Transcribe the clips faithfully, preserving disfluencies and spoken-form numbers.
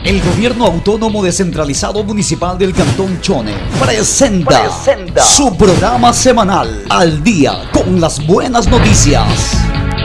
El Gobierno Autónomo Descentralizado Municipal del Cantón Chone presenta, presenta su programa semanal Al Día con las Buenas Noticias.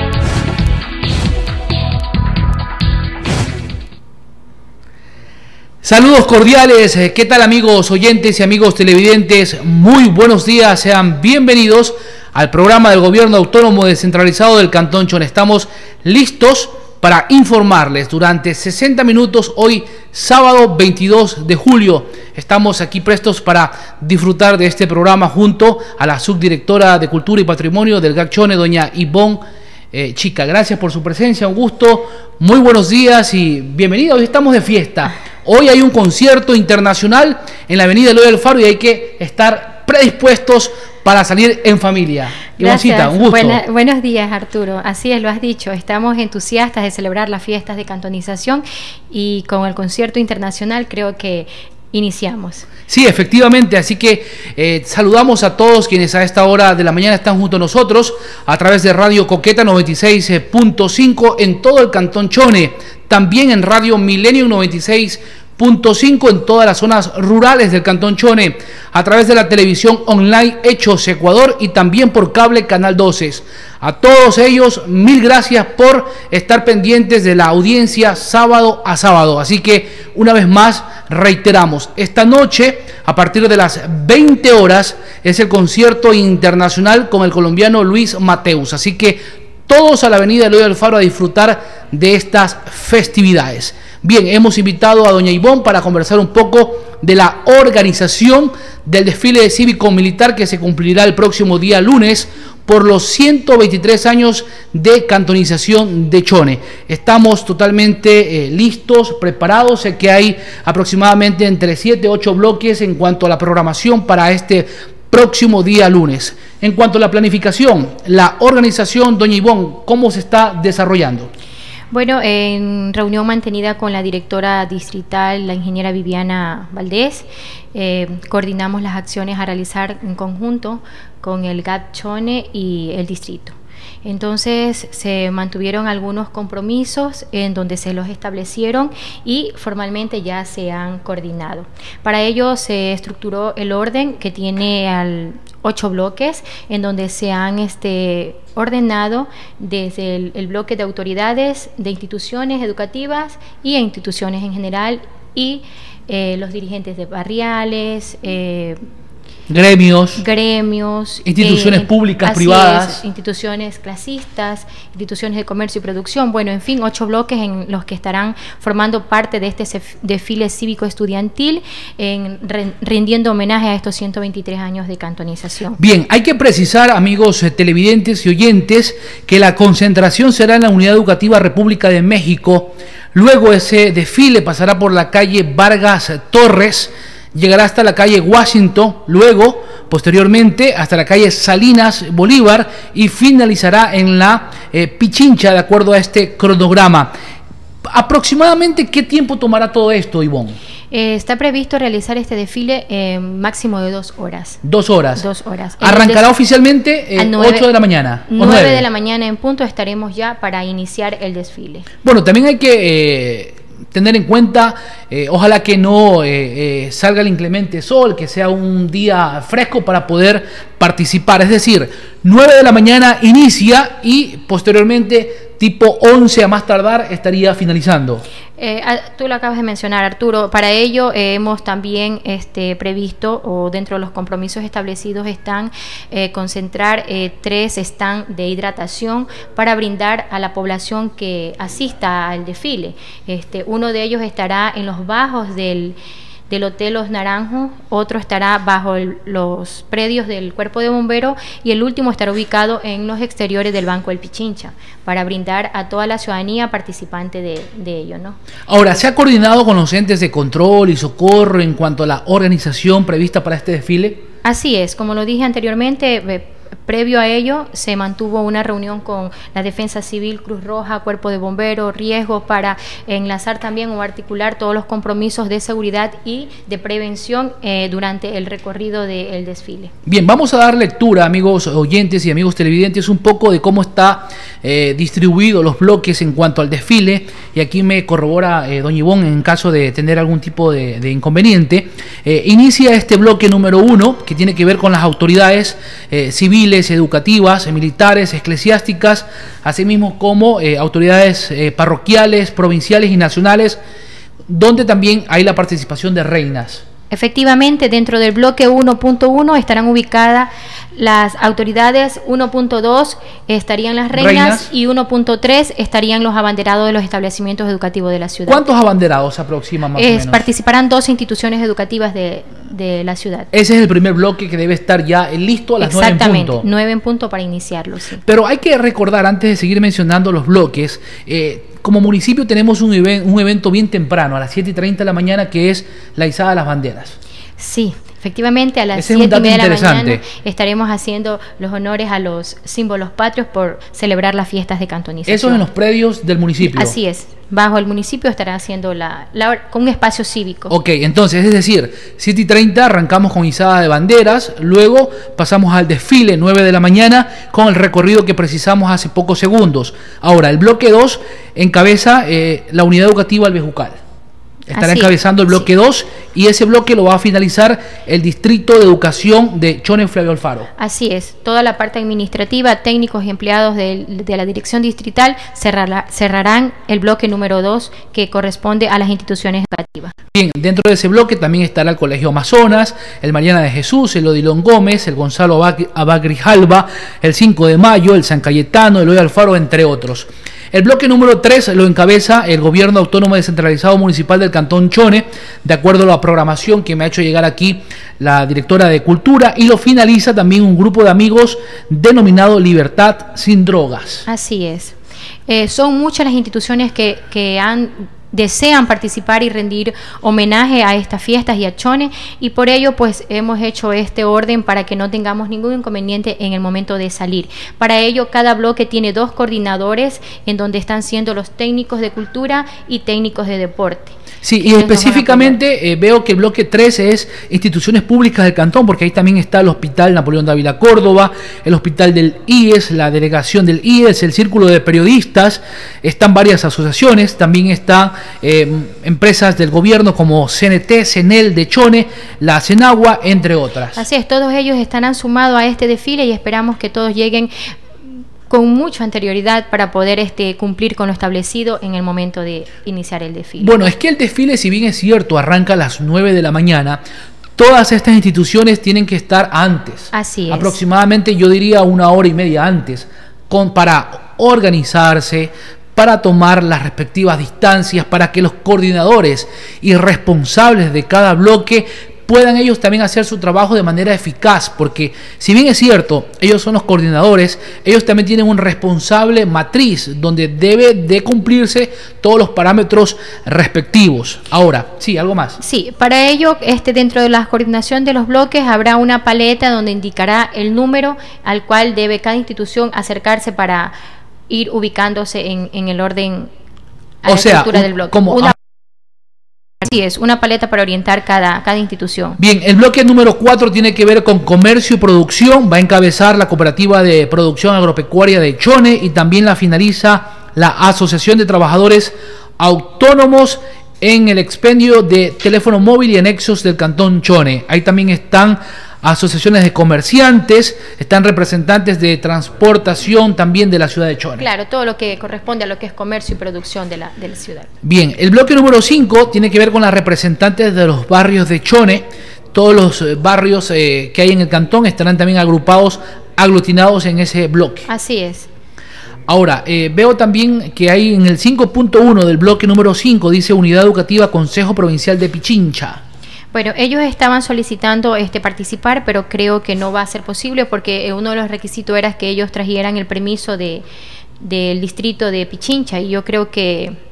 Saludos cordiales, ¿qué tal amigos oyentes y amigos televidentes? Muy buenos días, sean bienvenidos al programa del Gobierno Autónomo Descentralizado del Cantón Chone. Estamos listos para informarles durante sesenta minutos, hoy sábado veintidós de julio. Estamos aquí prestos para disfrutar de este programa junto a la subdirectora de Cultura y Patrimonio del G A C Chone, doña Ivonne eh, Chica. Gracias por su presencia, un gusto, muy buenos días y bienvenida. Hoy estamos de fiesta. Hoy hay un concierto internacional en la avenida Eloy Alfaro y hay que estar predispuestos para salir en familia. Ivoncita, un gusto. Buena, buenos días, Arturo. Así es, lo has dicho. Estamos entusiastas de celebrar las fiestas de cantonización y con el concierto internacional creo que iniciamos. Sí, efectivamente, así que eh, saludamos a todos quienes a esta hora de la mañana están junto a nosotros a través de Radio Coqueta noventa y seis punto cinco en todo el Cantón Chone, también en Radio Milenio noventa y seis punto cinco en todas las zonas rurales del Cantón Chone, a través de la televisión online Hechos Ecuador y también por cable Canal doce. A todos ellos, mil gracias por estar pendientes de la audiencia sábado a sábado. Así que, una vez más, reiteramos, esta noche, a partir de las veinte horas, es el concierto internacional con el colombiano Luis Mateus. Así que, todos a la avenida Eloy Alfaro a disfrutar de estas festividades. Bien, hemos invitado a doña Ivonne para conversar un poco de la organización del desfile cívico-militar que se cumplirá el próximo día lunes por los ciento veintitrés años de cantonización de Chone. Estamos totalmente eh, listos, preparados. Sé que hay aproximadamente entre siete y ocho bloques en cuanto a la programación para este próximo día lunes. En cuanto a la planificación, la organización, doña Ivonne, ¿cómo se está desarrollando? Bueno, en reunión mantenida con la directora distrital, la ingeniera Viviana Valdés, eh, coordinamos las acciones a realizar en conjunto con el G A C Chone y el distrito. Entonces se mantuvieron algunos compromisos en donde se los establecieron y formalmente ya se han coordinado. Para ello se estructuró el orden que tiene al ocho bloques en donde se han este, ordenado desde el, el bloque de autoridades, de instituciones educativas y de instituciones en general y eh, los dirigentes de barriales, eh, Gremios, gremios, instituciones eh, públicas, privadas, es, instituciones clasistas, instituciones de comercio y producción, bueno, en fin, ocho bloques en los que estarán formando parte de este desfile cívico estudiantil, en, rindiendo homenaje a estos ciento veintitrés años de cantonización. Bien, hay que precisar, amigos eh, televidentes y oyentes, que la concentración será en la Unidad Educativa República de México. Luego ese desfile pasará por la calle Vargas Torres, llegará hasta la calle Washington, luego, posteriormente, hasta la calle Salinas Bolívar y finalizará en la eh, Pichincha, de acuerdo a este cronograma. ¿Aproximadamente qué tiempo tomará todo esto, Ivonne? Eh, está previsto realizar este desfile eh, máximo de dos horas. Dos horas. Dos horas. Arrancará oficialmente eh, ocho de la mañana. Nueve de la mañana en punto estaremos ya para iniciar el desfile. Bueno, también hay que eh, tener en cuenta, eh, ojalá que no eh, eh, salga el inclemente sol, que sea un día fresco para poder participar. Es decir, nueve de la mañana inicia y posteriormente tipo once a más tardar estaría finalizando. Eh, tú lo acabas de mencionar, Arturo. Para ello eh, hemos también este, previsto, o dentro de los compromisos establecidos están eh, concentrar eh, tres stands de hidratación para brindar a la población que asista al desfile. Este, uno de ellos estará en los bajos del del Hotel Los Naranjos, otro estará bajo el, los predios del Cuerpo de Bomberos y el último estará ubicado en los exteriores del Banco del Pichincha para brindar a toda la ciudadanía participante de, de ello, ¿no? Ahora, ¿se ha coordinado con los entes de control y socorro en cuanto a la organización prevista para este desfile? Así es, como lo dije anteriormente, previo a ello se mantuvo una reunión con la Defensa Civil, Cruz Roja, Cuerpo de Bomberos, Riesgos, para enlazar también o articular todos los compromisos de seguridad y de prevención eh, durante el recorrido del desfile. Bien, vamos a dar lectura, amigos oyentes y amigos televidentes, un poco de cómo está eh, distribuido los bloques en cuanto al desfile, y aquí me corrobora eh, doña Ivonne en caso de tener algún tipo de, de inconveniente. Eh, inicia este bloque número uno, que tiene que ver con las autoridades eh, civiles, educativas, eh, militares, eclesiásticas, asimismo como eh, autoridades eh, parroquiales, provinciales y nacionales, donde también hay la participación de reinas. Efectivamente, dentro del bloque uno punto uno estarán ubicadas las autoridades, uno punto dos estarían las reinas, reinas. y uno punto tres estarían los abanderados de los establecimientos educativos de la ciudad. ¿Cuántos abanderados se aproximan más es, o menos? Participarán dos instituciones educativas de, de la ciudad. Ese es el primer bloque que debe estar ya listo a las nueve en punto. Exactamente, nueve en punto para iniciarlo, sí. Pero hay que recordar, antes de seguir mencionando los bloques, eh, como municipio tenemos un, even, un evento bien temprano, a las siete y treinta de la mañana, que es la izada de las banderas. Sí, efectivamente, a las Ese siete y media de la mañana estaremos haciendo los honores a los símbolos patrios por celebrar las fiestas de cantonización. Eso en los predios del municipio. Así es, bajo el municipio estará haciendo la, la con un espacio cívico. Ok, entonces, es decir, siete y treinta arrancamos con izada de banderas, luego pasamos al desfile, nueve de la mañana, con el recorrido que precisamos hace pocos segundos. Ahora, el bloque dos encabeza eh, la unidad educativa Albejucal. Estará Así encabezando el bloque dos, sí. Y ese bloque lo va a finalizar el Distrito de Educación de Chone Flavio Alfaro. Así es, toda la parte administrativa, técnicos y empleados de, de la Dirección Distrital cerrará, cerrarán el bloque número dos, que corresponde a las instituciones educativas. Bien, dentro de ese bloque también estará el Colegio Amazonas, el Mariana de Jesús, el Odilon Gómez, el Gonzalo Abad Grijalva, el cinco de mayo, el San Cayetano, el Eloy Alfaro, entre otros. El bloque número tres lo encabeza el Gobierno Autónomo Descentralizado Municipal del Cantón Chone, de acuerdo a la programación que me ha hecho llegar aquí la directora de Cultura, y lo finaliza también un grupo de amigos denominado Libertad Sin Drogas. Así es. Eh, son muchas las instituciones que, que han... desean participar y rendir homenaje a estas fiestas y a Chone, y por ello pues hemos hecho este orden para que no tengamos ningún inconveniente en el momento de salir. Para ello cada bloque tiene dos coordinadores en donde están siendo los técnicos de cultura y técnicos de deporte. Sí, y específicamente eh, veo que el bloque tres es instituciones públicas del cantón, porque ahí también está el Hospital Napoleón Dávila Córdoba, el Hospital del I E S, la delegación del I E S, el Círculo de Periodistas, están varias asociaciones, también están eh, empresas del gobierno como C N T, CENEL de Chone, la Cenagua, entre otras. Así es, todos ellos estarán sumados a este desfile y esperamos que todos lleguen con mucha anterioridad para poder este, cumplir con lo establecido en el momento de iniciar el desfile. Bueno, es que el desfile, si bien es cierto, arranca a las nueve de la mañana, todas estas instituciones tienen que estar antes. Así es. Aproximadamente, yo diría una hora y media antes, con, para organizarse, para tomar las respectivas distancias, para que los coordinadores y responsables de cada bloque puedan ellos también hacer su trabajo de manera eficaz, porque si bien es cierto, ellos son los coordinadores, ellos también tienen un responsable matriz donde debe de cumplirse todos los parámetros respectivos. Ahora, sí, algo más. Sí, para ello, este, dentro de la coordinación de los bloques habrá una paleta donde indicará el número al cual debe cada institución acercarse para ir ubicándose en, en el orden a o la sea, estructura del bloque. Como una Así es, una paleta para orientar cada, cada institución. Bien, el bloque número cuatro tiene que ver con comercio y producción. Va a encabezar la Cooperativa de Producción Agropecuaria de Chone y también la finaliza la Asociación de Trabajadores Autónomos en el expendio de teléfono móvil y anexos del Cantón Chone. Ahí también están asociaciones de comerciantes, están representantes de transportación también de la ciudad de Chone. Claro, todo lo que corresponde a lo que es comercio y producción de la, de la ciudad. Bien, el bloque número cinco tiene que ver con las representantes de los barrios de Chone. Todos los barrios eh, que hay en el cantón estarán también agrupados, aglutinados en ese bloque. Así es. Ahora, eh, veo también que hay en el cinco punto uno del bloque número cinco, dice Unidad Educativa Consejo Provincial de Pichincha. Bueno, ellos estaban solicitando este participar, pero creo que no va a ser posible porque uno de los requisitos era que ellos trajeran el permiso de del distrito de Pichincha, y yo creo que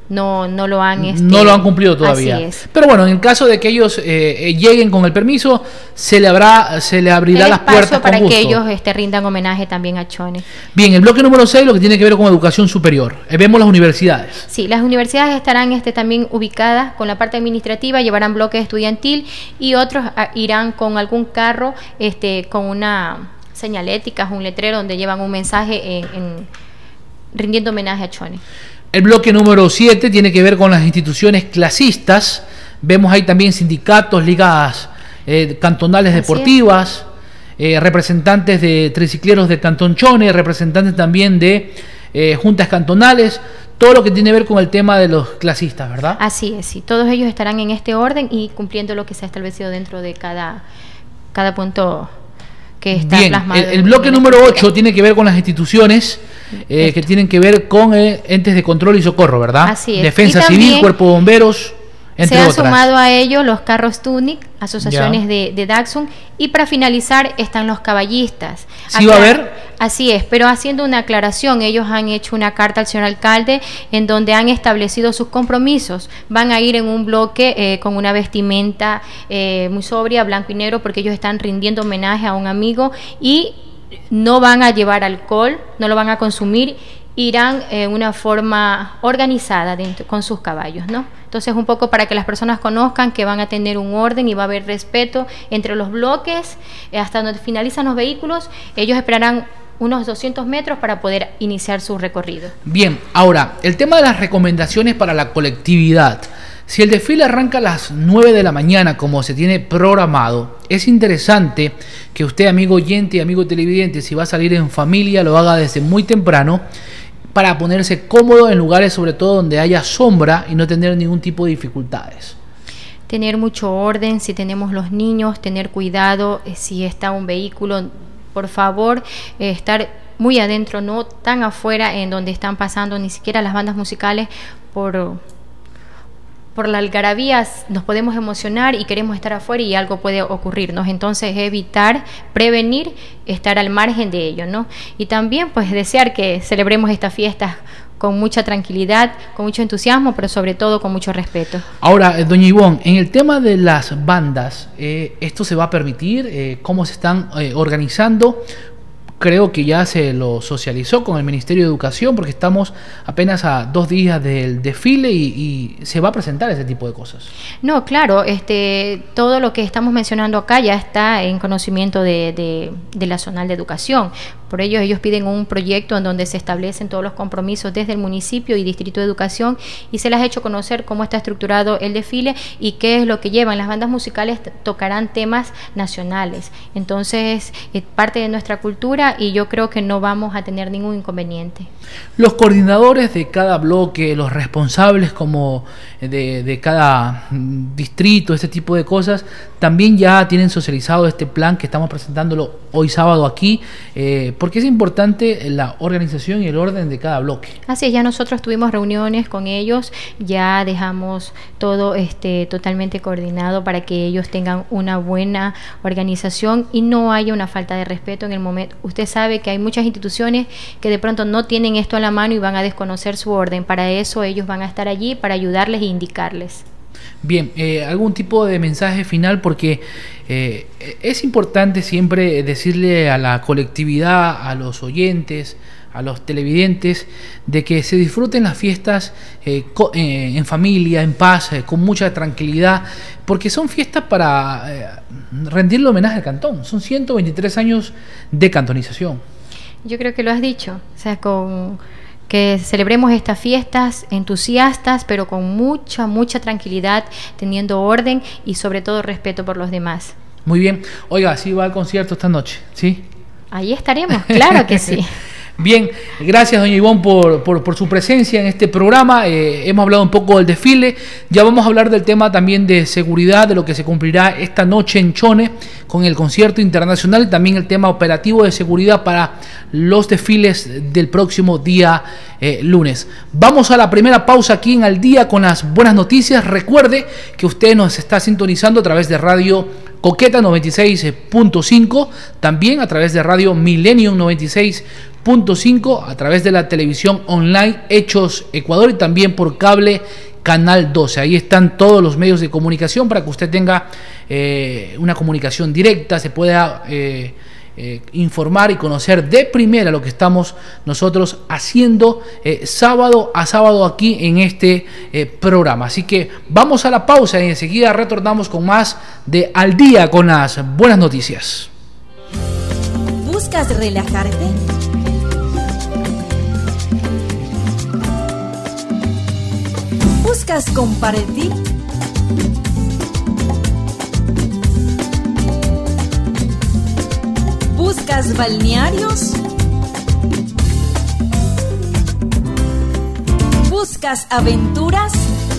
no, no lo han este, no lo han cumplido todavía. Así es. Pero bueno, en el caso de que ellos eh, lleguen con el permiso, se le habrá se le abrirá el las puertas con para gusto. que ellos este, rindan homenaje también a Chone. Bien, el bloque número seis, lo que tiene que ver con educación superior. Eh, vemos las universidades. Sí, las universidades estarán este, también ubicadas con la parte administrativa, llevarán bloque estudiantil y otros a, irán con algún carro este, con una señalética, un letrero donde llevan un mensaje en, en, rindiendo homenaje a Chone. El bloque número siete tiene que ver con las instituciones clasistas. Vemos ahí también sindicatos, ligas eh, cantonales Así deportivas, eh, representantes de tricicleros del Cantón Chone, representantes también de eh, juntas cantonales, todo lo que tiene que ver con el tema de los clasistas, ¿verdad? Así es, sí. Todos ellos estarán en este orden y cumpliendo lo que se ha establecido dentro de cada, cada punto que está Bien, plasmado. el, el bloque número ocho tiene que ver con las instituciones eh, que tienen que ver con eh, entes de control y socorro, ¿verdad? Así es. Defensa Civil, Cuerpo de Bomberos, entre se han otras. sumado a ellos los carros Tunic, asociaciones de, de Daxun, y para finalizar están los caballistas. ¿Sí va a haber? Así es, pero haciendo una aclaración, ellos han hecho una carta al señor alcalde en donde han establecido sus compromisos. Van a ir en un bloque eh, con una vestimenta eh, muy sobria, blanco y negro, porque ellos están rindiendo homenaje a un amigo y no van a llevar alcohol, no lo van a consumir, irán en eh, una forma organizada dentro, con sus caballos, ¿no? Entonces, un poco para que las personas conozcan que van a tener un orden y va a haber respeto entre los bloques, eh, hasta donde finalizan los vehículos, ellos esperarán unos doscientos metros para poder iniciar su recorrido. Bien, ahora, el tema de las recomendaciones para la colectividad. Si el desfile arranca a las nueve de la mañana, como se tiene programado, es interesante que usted, amigo oyente y amigo televidente, si va a salir en familia, lo haga desde muy temprano, para ponerse cómodo en lugares sobre todo donde haya sombra y no tener ningún tipo de dificultades. Tener mucho orden, si tenemos los niños, tener cuidado, eh, si está un vehículo, por favor, eh, estar muy adentro, no tan afuera en donde están pasando ni siquiera las bandas musicales. Por, por la algarabía nos podemos emocionar y queremos estar afuera y algo puede ocurrirnos. Entonces, evitar, prevenir, estar al margen de ello, ¿no? Y también, pues, desear que celebremos estas fiestas con mucha tranquilidad, con mucho entusiasmo, pero sobre todo con mucho respeto. Ahora, eh, doña Ivonne, en el tema de las bandas, eh, ¿esto se va a permitir? Eh, ¿Cómo se están eh, organizando? Creo que ya se lo socializó con el Ministerio de Educación porque estamos apenas a dos días del desfile y, y se va a presentar ese tipo de cosas. No, claro, este, todo lo que estamos mencionando acá ya está en conocimiento de, de, de la Zonal de Educación. Por ello, ellos piden un proyecto en donde se establecen todos los compromisos desde el municipio y Distrito de Educación y se les ha hecho conocer cómo está estructurado el desfile y qué es lo que llevan. Las bandas musicales tocarán temas nacionales. Entonces, es parte de nuestra cultura y yo creo que no vamos a tener ningún inconveniente. Los coordinadores de cada bloque, los responsables como de, de cada distrito, este tipo de cosas, también ya tienen socializado este plan que estamos presentándolo hoy sábado aquí, eh, porque es importante la organización y el orden de cada bloque. Así es, ya nosotros tuvimos reuniones con ellos, ya dejamos todo este totalmente coordinado para que ellos tengan una buena organización y no haya una falta de respeto en el momento. Usted sabe que hay muchas instituciones que de pronto no tienen esto a la mano y van a desconocer su orden. Para eso ellos van a estar allí para ayudarles e indicarles. Bien, eh, algún tipo de mensaje final porque eh, es importante siempre decirle a la colectividad, a los oyentes, a los televidentes, de que se disfruten las fiestas eh, co eh, en familia, en paz, eh, con mucha tranquilidad, porque son fiestas para eh, rendirle homenaje al cantón. Son ciento veintitrés años de cantonización. Yo creo que lo has dicho, o sea, con que celebremos estas fiestas entusiastas, pero con mucha, mucha tranquilidad, teniendo orden y sobre todo respeto por los demás. Muy bien. Oiga, ¿sí va al concierto esta noche? ¿Sí? Ahí estaremos, claro que sí. Bien, gracias doña Ivonne por, por, por su presencia en este programa. Eh, hemos hablado un poco del desfile, ya vamos a hablar del tema también de seguridad, de lo que se cumplirá esta noche en Chone con el concierto internacional y también el tema operativo de seguridad para los desfiles del próximo día eh, lunes. Vamos a la primera pausa aquí en Al Día con las buenas noticias. Recuerde que usted nos está sintonizando a través de Radio Coqueta noventa y seis punto cinco, también a través de Radio Millennium noventa y seis punto cinco a través de la televisión online Hechos Ecuador y también por cable Canal doce. Ahí están todos los medios de comunicación para que usted tenga eh, una comunicación directa, se pueda eh, eh, informar y conocer de primera lo que estamos nosotros haciendo eh, sábado a sábado aquí en este eh, programa. Así que vamos a la pausa y enseguida retornamos con más de Al Día con las buenas noticias. ¿Buscas relajarte? ¿Buscas compartir? ¿Buscas balnearios? ¿Buscas aventuras?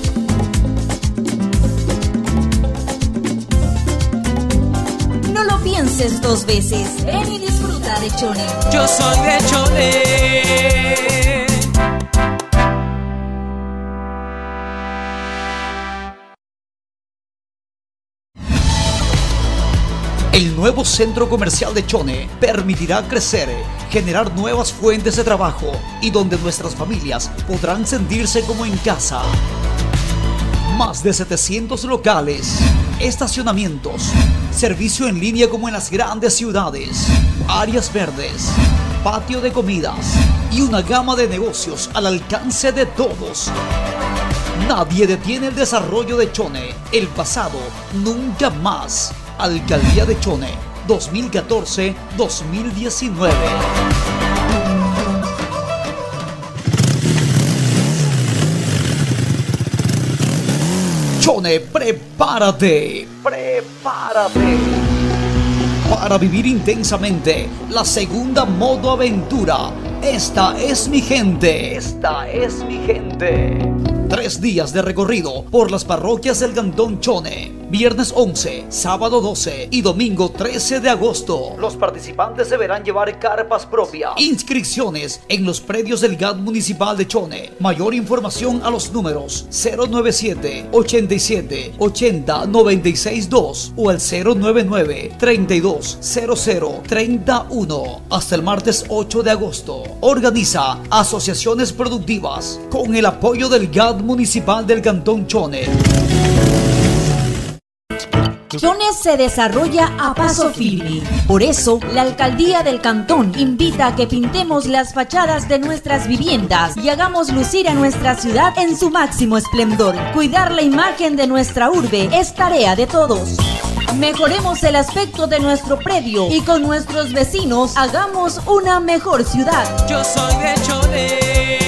No lo pienses dos veces. Ven y disfruta de Chone. Yo soy de Chone. El nuevo centro comercial de Chone permitirá crecer, generar nuevas fuentes de trabajo y donde nuestras familias podrán sentirse como en casa. Más de setecientos locales, estacionamientos, servicio en línea como en las grandes ciudades, áreas verdes, patio de comidas y una gama de negocios al alcance de todos. Nadie detiene el desarrollo de Chone. El pasado nunca más. Alcaldía de Chone, dos mil catorce a dos mil diecinueve. Chone, prepárate, prepárate para vivir intensamente la segunda modo aventura. Esta es mi gente, esta es mi gente. Tres días de recorrido por las parroquias del Cantón Chone. Viernes once, sábado doce y domingo trece de agosto. Los participantes deberán llevar carpas propias. Inscripciones en los predios del G A T Municipal de Chone. Mayor información a los números cero nueve siete, ochenta y siete, ochenta, noventa y seis dos o al cero nueve nueve, treinta y dos, cero cero, treinta y uno. Hasta el martes ocho de agosto. Organiza Asociaciones Productivas con el apoyo del G A T Municipal del Cantón Chone. Chone se desarrolla a paso firme. Por eso, la Alcaldía del Cantón invita a que pintemos las fachadas de nuestras viviendas y hagamos lucir a nuestra ciudad en su máximo esplendor. Cuidar la imagen de nuestra urbe es tarea de todos. Mejoremos el aspecto de nuestro predio y con nuestros vecinos hagamos una mejor ciudad. Yo soy de Chone.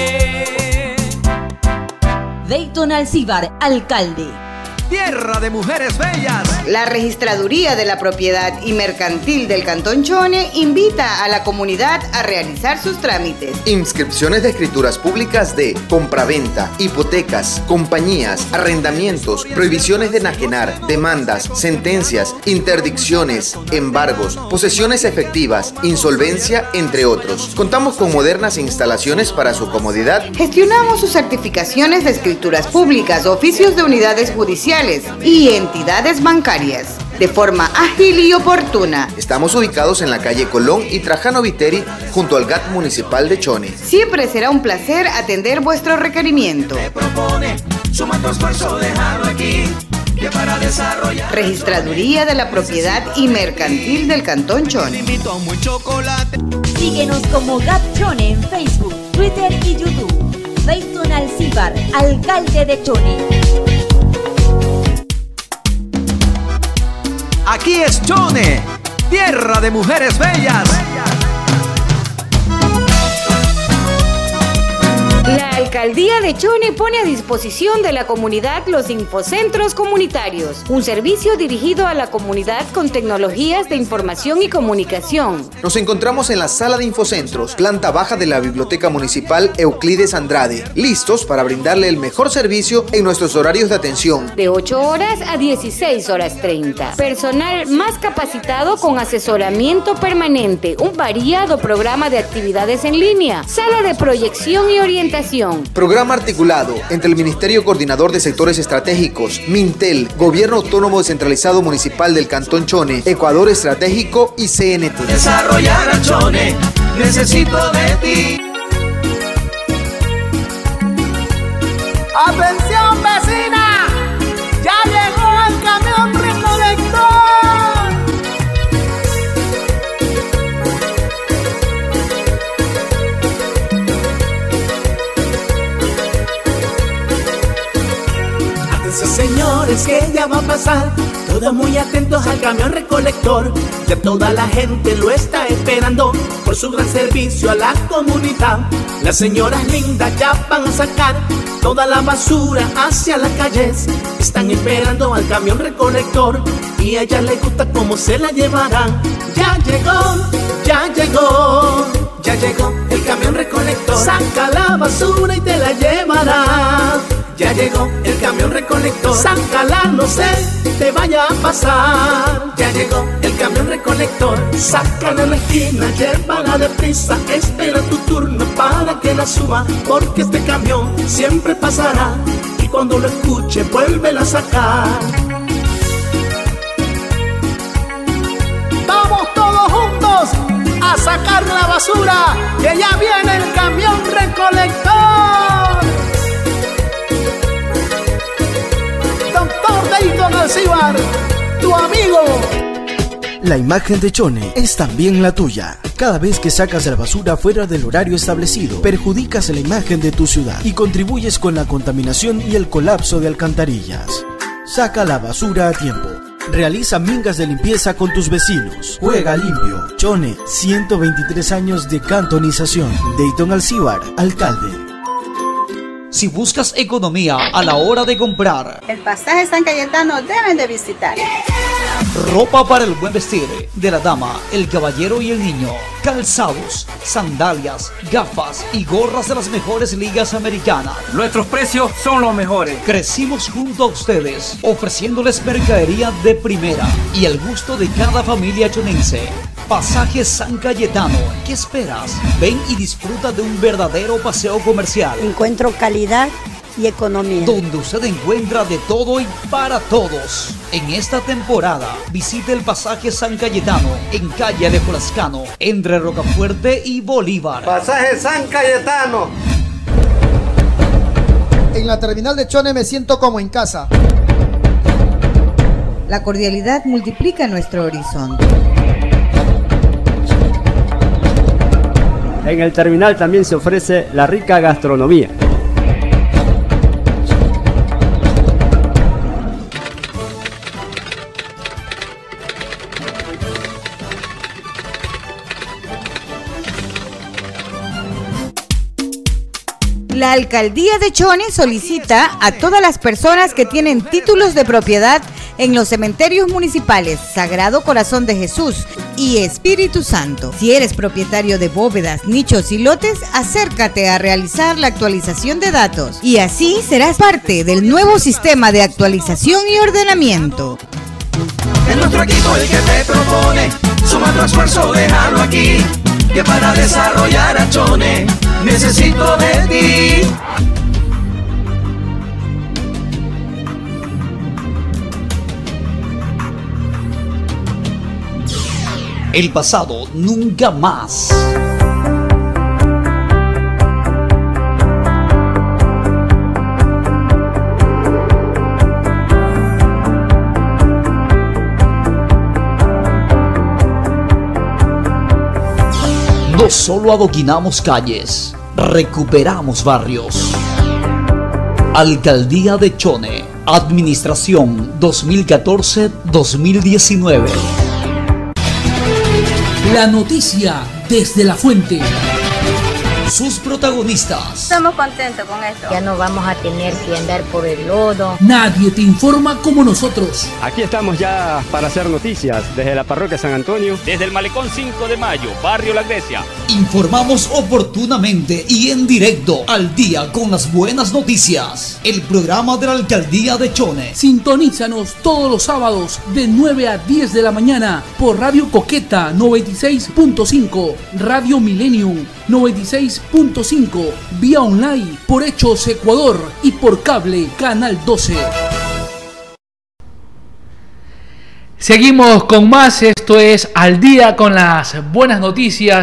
Dayton Alcibar, alcalde. Tierra de mujeres bellas. La Registraduría de la Propiedad y Mercantil del Cantón Chone invita a la comunidad a realizar sus trámites. Inscripciones de escrituras públicas de compraventa, hipotecas, compañías, arrendamientos, prohibiciones de enajenar, demandas, sentencias, interdicciones, embargos, posesiones efectivas, insolvencia, entre otros. Contamos con modernas instalaciones para su comodidad. Gestionamos sus certificaciones de escrituras públicas, oficios de unidades judiciales y entidades bancarias de forma ágil y oportuna. Estamos ubicados en la calle Colón y Trajano Viteri junto al G A T Municipal de Chone. Siempre será un placer atender vuestro requerimiento. Propone, suma tu esfuerzo, déjalo aquí, que para desarrollar. Registraduría de la Propiedad y Mercantil del Cantón Chone. Invito a un buen chocolate. Síguenos como G A T Chone en Facebook, Twitter y YouTube. Dayton Alcibar, alcalde de Chone. Aquí es Chone, tierra de mujeres bellas. La Alcaldía de Chone pone a disposición de la comunidad los infocentros comunitarios, un servicio dirigido a la comunidad con tecnologías de información y comunicación. Nos encontramos en la sala de infocentros, planta baja de la Biblioteca Municipal Euclides Andrade, listos para brindarle el mejor servicio en nuestros horarios de atención. De ocho horas a dieciséis horas treinta. Personal más capacitado con asesoramiento permanente, un variado programa de actividades en línea, sala de proyección y orientación. Programa articulado entre el Ministerio Coordinador de Sectores Estratégicos, Mintel, Gobierno Autónomo Descentralizado Municipal del Cantón Chone, Ecuador Estratégico y C N T. Desarrollar a Chone. necesito de ti. ¡Atención, vecina! ¡Ya llegó el camión recolector! Atención, señores, que ya va a pasar. Todos muy atentos al camión recolector. Ya toda la gente lo está esperando por su gran servicio a la comunidad. Las señoras lindas ya van a sacar toda la basura hacia las calles. Están esperando al camión recolector y a ellas les gusta cómo se la llevarán. Ya llegó, ya llegó, ya llegó el camión recolector. Saca la basura y te la llevará. Ya llegó el camión recolector. Sácala, no sé, te vaya a pasar. Ya llegó el camión recolector. Sácala en la esquina, llévala deprisa. Espera tu turno para que la suba, porque este camión siempre pasará. Y cuando lo escuche, vuélvela a sacar. Vamos todos juntos a sacar la basura, que ya viene el camión recolector. Doctor Dayton Alcibar, tu amigo. La imagen de Chone es también la tuya. Cada vez que sacas la basura fuera del horario establecido, perjudicas la imagen de tu ciudad y contribuyes con la contaminación y el colapso de alcantarillas. Saca la basura a tiempo. Realiza mingas de limpieza con tus vecinos. Juega limpio. Chone, ciento veintitrés años de cantonización. Dayton Alcibar, alcalde. Si buscas economía a la hora de comprar, el Pasaje San Cayetano deben de visitar. Ropa para el buen vestir de la dama, el caballero y el niño, calzados, sandalias, gafas y gorras de las mejores ligas americanas. Nuestros precios son los mejores. Crecimos junto a ustedes, ofreciéndoles mercadería de primera y el gusto de cada familia chonense. Pasaje San Cayetano, ¿qué esperas? Ven y disfruta de un verdadero paseo comercial. Encuentro calidad y economía, donde usted encuentra de todo y para todos. En esta temporada, visite el Pasaje San Cayetano en calle Alejo Lascano, entre Rocafuerte y Bolívar. Pasaje San Cayetano. En la terminal de Chone me siento como en casa. La cordialidad multiplica nuestro horizonte. En el terminal también se ofrece la rica gastronomía. La Alcaldía de Chone solicita a todas las personas que tienen títulos de propiedad en los cementerios municipales Sagrado Corazón de Jesús y Espíritu Santo. Si eres propietario de bóvedas, nichos y lotes, acércate a realizar la actualización de datos y así serás parte del nuevo sistema de actualización y ordenamiento. Es nuestro equipo el que te propone, suma tu esfuerzo, déjalo aquí, que para desarrollar a Chone necesito de ti. El pasado nunca más. No solo adoquinamos calles, recuperamos barrios. Alcaldía de Chone, Administración dos mil catorce a dos mil diecinueve. La noticia desde la fuente. Sus protagonistas. Estamos contentos con esto. Ya no vamos a tener que andar por el lodo. Nadie te informa como nosotros. Aquí estamos ya para hacer noticias desde la parroquia San Antonio. Desde el Malecón cinco de mayo, barrio La Grecia. Informamos oportunamente y en directo, al día con las buenas noticias. El programa de la Alcaldía de Chone. Sintonízanos todos los sábados de nueve a diez de la mañana por Radio Coqueta noventa y seis punto cinco, Radio Millennium noventa y seis punto cinco, vía online por Hechos Ecuador y por cable Canal doce. Seguimos con más, esto es Al Día con las buenas noticias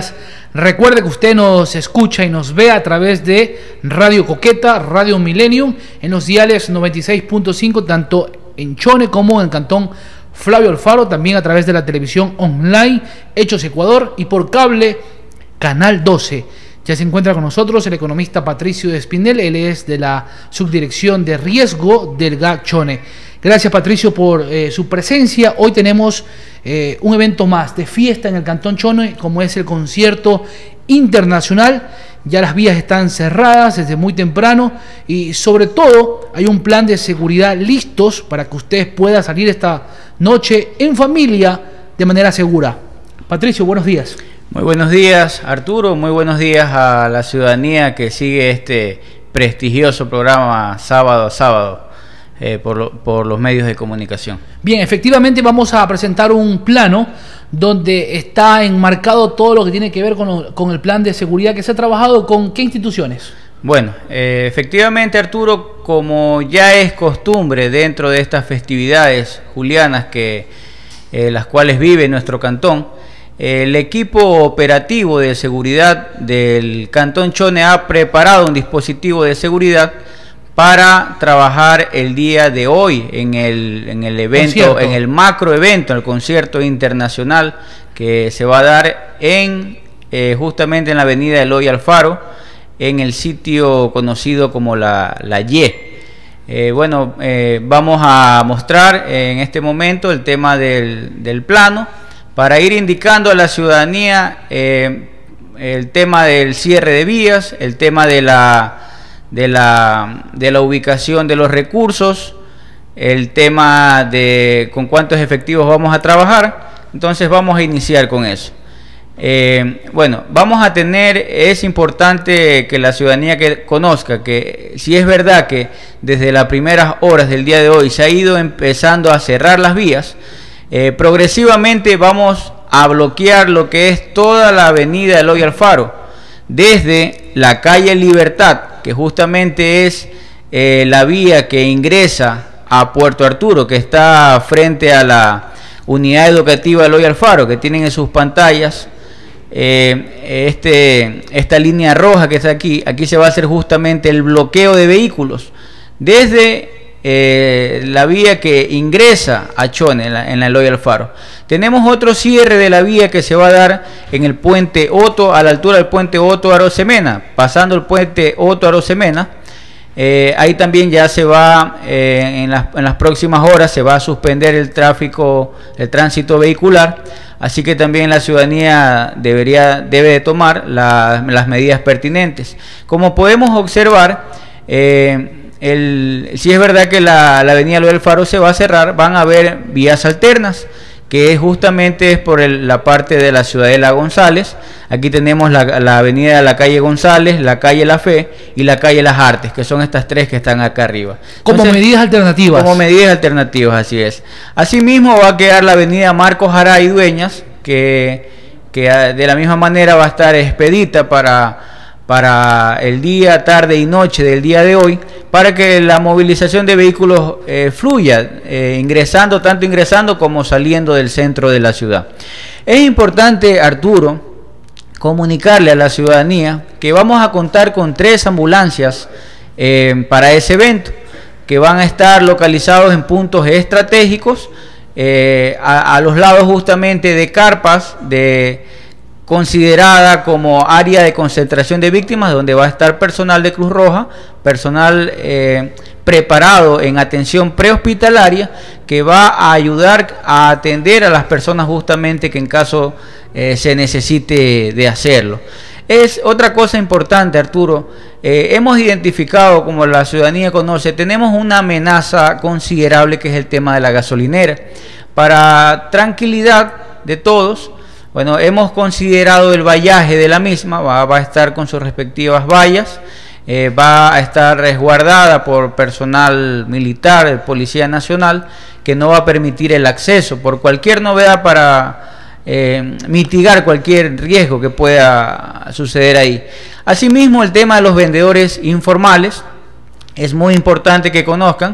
Recuerde que usted nos escucha y nos ve a través de Radio Coqueta, Radio Millennium, en los diales noventa y seis punto cinco, tanto en Chone como en el Cantón Flavio Alfaro, también a través de la televisión online, Hechos Ecuador, y por cable, Canal doce. Ya se encuentra con nosotros el economista Patricio Espinel, él es de la Subdirección de Riesgo del G A C Chone. Gracias, Patricio, por eh, su presencia. Hoy tenemos eh, un evento más de fiesta en el Cantón Chone, como es el concierto internacional. Ya las vías están cerradas desde muy temprano y sobre todo hay un plan de seguridad listos para que usted pueda salir esta noche en familia de manera segura. Patricio, buenos días. Muy buenos días, Arturo. Muy buenos días a la ciudadanía que sigue este prestigioso programa sábado a sábado. Eh, por, lo, por los medios de comunicación. Bien, efectivamente vamos a presentar un plano donde está enmarcado todo lo que tiene que ver con, lo, con el plan de seguridad que se ha trabajado con ¿qué instituciones? Bueno, eh, efectivamente, Arturo, como ya es costumbre dentro de estas festividades julianas que eh, las cuales vive nuestro cantón, eh, el equipo operativo de seguridad del Cantón Chone ha preparado un dispositivo de seguridad para trabajar el día de hoy en el, en el evento, concierto. en el macro evento, el concierto internacional que se va a dar en eh, justamente en la avenida Eloy Alfaro, en el sitio conocido como la, la Y. Eh, bueno, eh, vamos a mostrar en este momento el tema del, del plano para ir indicando a la ciudadanía eh, el tema del cierre de vías, el tema de la de la, de la ubicación de los recursos, el tema de con cuántos efectivos vamos a trabajar. Entonces vamos a iniciar con eso. Eh, bueno, vamos a tener, es importante que la ciudadanía que conozca que si es verdad que desde las primeras horas del día de hoy se ha ido empezando a cerrar las vías, eh, progresivamente vamos a bloquear lo que es toda la avenida Eloy Alfaro, desde la calle Libertad, que justamente es eh, la vía que ingresa a Puerto Arturo, que está frente a la unidad educativa Eloy Alfaro, que tienen en sus pantallas eh, este, esta línea roja que está aquí. Aquí se va a hacer justamente el bloqueo de vehículos desde eh, la vía que ingresa a Chone, en la, en la Eloy Alfaro. Tenemos otro cierre de la vía que se va a dar en el puente Otto, a la altura del puente Otto Arosemena, pasando el puente Otto Arosemena. Eh, ahí también ya se va, eh, en, las, en las próximas horas se va a suspender el tráfico, el tránsito vehicular, así que también la ciudadanía debería, debe de tomar la, las medidas pertinentes. Como podemos observar, eh, el, si es verdad que la, la avenida Eloy Alfaro se va a cerrar, van a haber vías alternas, que es justamente es por el, la parte de la Ciudadela González. Aquí tenemos la, la avenida de la calle González, la calle La Fe y la calle Las Artes, que son estas tres que están acá arriba. Como Entonces, medidas alternativas. Como medidas alternativas, así es. Asimismo va a quedar la avenida Marcos Jara y Dueñas, que, que de la misma manera va a estar expedita para... para el día, tarde y noche del día de hoy, para que la movilización de vehículos eh, fluya, eh, ingresando, tanto ingresando como saliendo del centro de la ciudad. Es importante, Arturo, comunicarle a la ciudadanía que vamos a contar con tres ambulancias eh, para ese evento, que van a estar localizados en puntos estratégicos, eh, a, a los lados justamente de carpas, de considerada como área de concentración de víctimas, donde va a estar personal de Cruz Roja, personal eh, preparado en atención prehospitalaria, que va a ayudar a atender a las personas justamente que en caso eh, se necesite de hacerlo. Es otra cosa importante, Arturo, eh, hemos identificado, como la ciudadanía conoce, tenemos una amenaza considerable que es el tema de la gasolinera. Para tranquilidad de todos, bueno, hemos considerado el vallaje de la misma, va, va a estar con sus respectivas vallas, eh, va a estar resguardada por personal militar, de Policía Nacional, que no va a permitir el acceso por cualquier novedad para eh, mitigar cualquier riesgo que pueda suceder ahí. Asimismo, el tema de los vendedores informales es muy importante que conozcan,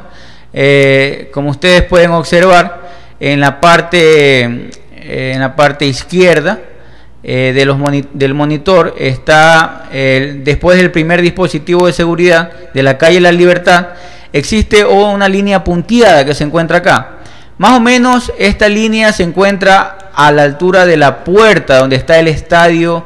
eh, como ustedes pueden observar en la parte... en la parte izquierda eh, de los moni- del monitor está, eh, después del primer dispositivo de seguridad de la calle La Libertad, existe una línea punteada que se encuentra acá. Más o menos esta línea se encuentra a la altura de la puerta donde está el estadio